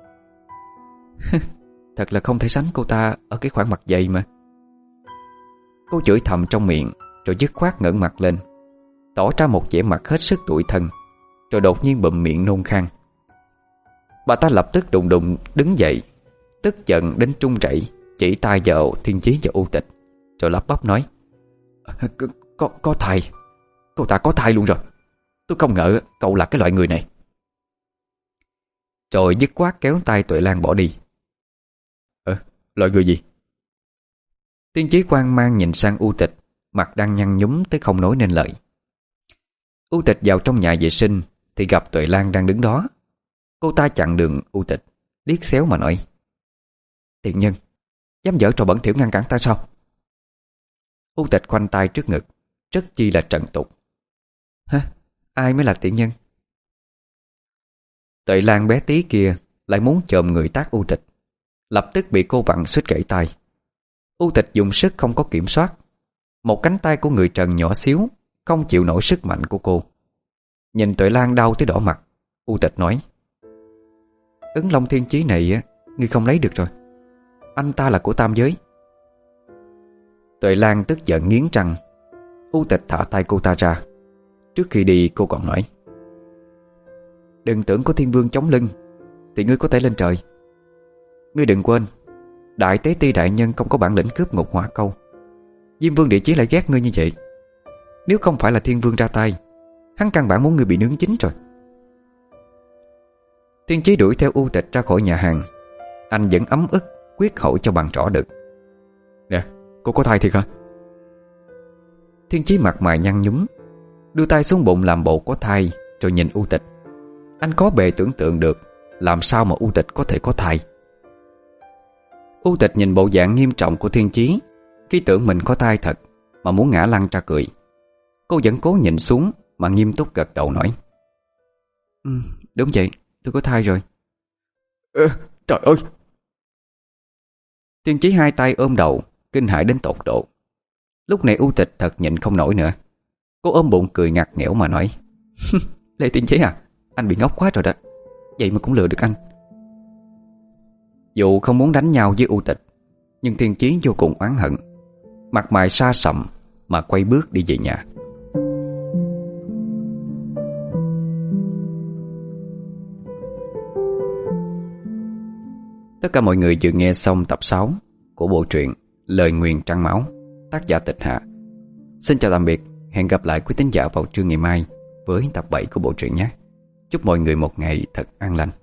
Thật là không thể sánh cô ta ở cái khoản mặt dày mà. Cô chửi thầm trong miệng, rồi dứt khoát ngẩng mặt lên, tỏ ra một vẻ mặt hết sức tủi thân, rồi đột nhiên bụm miệng nôn khan. Bà ta lập tức đùng đùng đứng dậy, tức giận đến trung rẩy, chỉ tay vào Thiên Chí và U Tịch, rồi lắp bắp nói: Có thai. Cô ta có thai luôn rồi. Tôi không ngờ cậu là cái loại người này. Rồi dứt khoát kéo tay Tuệ Lan bỏ đi. Loại người gì? Thiên Chí hoang mang nhìn sang U Tịch, mặt đang nhăn nhúm tới không nói nên lời. U Tịch vào trong nhà vệ sinh thì gặp Tuệ Lan đang đứng đó. Cô ta chặn đường U Tịch, liếc xéo mà nói: Tiện nhân, dám giở trò bẩn thỉu ngăn cản ta sao? U Tịch khoanh tay trước ngực, rất chi là trần tục. Hả? Ai mới là tiện nhân? Tuệ Lan bé tí kia lại muốn chồm người tát U Tịch, lập tức bị cô vặn suýt gãy tay. U Tịch dùng sức không có kiểm soát, một cánh tay của người Trần nhỏ xíu không chịu nổi sức mạnh của cô. Nhìn Tuệ Lan đau tới đỏ mặt, U Tịch nói: Ứng Long Thiên Chí này á, ngươi không lấy được rồi. Anh ta là của tam giới. Tuệ Lan tức giận nghiến răng. U Tịch thả tay cô ta ra. Trước khi đi cô còn nói: Đừng tưởng có Thiên Vương chống lưng thì ngươi có thể lên trời. Ngươi đừng quên, Đại Tế Ti đại nhân không có bản lĩnh cướp Ngục Hỏa Câu. Diêm Vương Địa Chí lại ghét ngươi như vậy. Nếu không phải là Thiên Vương ra tay, hắn căn bản muốn ngươi bị nướng chín rồi. Thiên Chí đuổi theo U Tịch ra khỏi nhà hàng. Anh vẫn ấm ức quyết hỏi cho bằng rõ được: Nè, cô có thai thiệt hả? Thiên Chí mặt mày nhăn nhúm, đưa tay xuống bụng làm bộ có thai, rồi nhìn U Tịch. Anh có bề tưởng tượng được làm sao mà U Tịch có thể có thai. U Tịch nhìn bộ dạng nghiêm trọng của Thiên Chí, khi tưởng mình có thai thật mà muốn ngã lăn ra cười. Cô vẫn cố nhìn xuống mà nghiêm túc gật đầu nói: Đúng vậy, tôi có thai rồi.
Trời ơi!
Thiên Chí hai tay ôm đầu, kinh hãi đến tột độ. Lúc này U Tịch thật nhịn không nổi nữa. Cô ôm bụng cười ngặt nghẽo mà nói: Lê Thiên Chí à, anh bị ngốc quá rồi đó. Vậy mà cũng lừa được anh. Dù không muốn đánh nhau với U Tịch, nhưng Thiên Chí vô cùng oán hận, mặt mày sa sầm mà quay bước đi về nhà. Tất cả mọi người vừa nghe xong tập 6 của bộ truyện Lời Nguyền Trăng Máu, tác giả Tịch Hạ. Xin chào tạm biệt, hẹn gặp lại quý thính giả vào trưa ngày mai với tập 7 của bộ truyện nhé. Chúc mọi người một ngày thật an lành.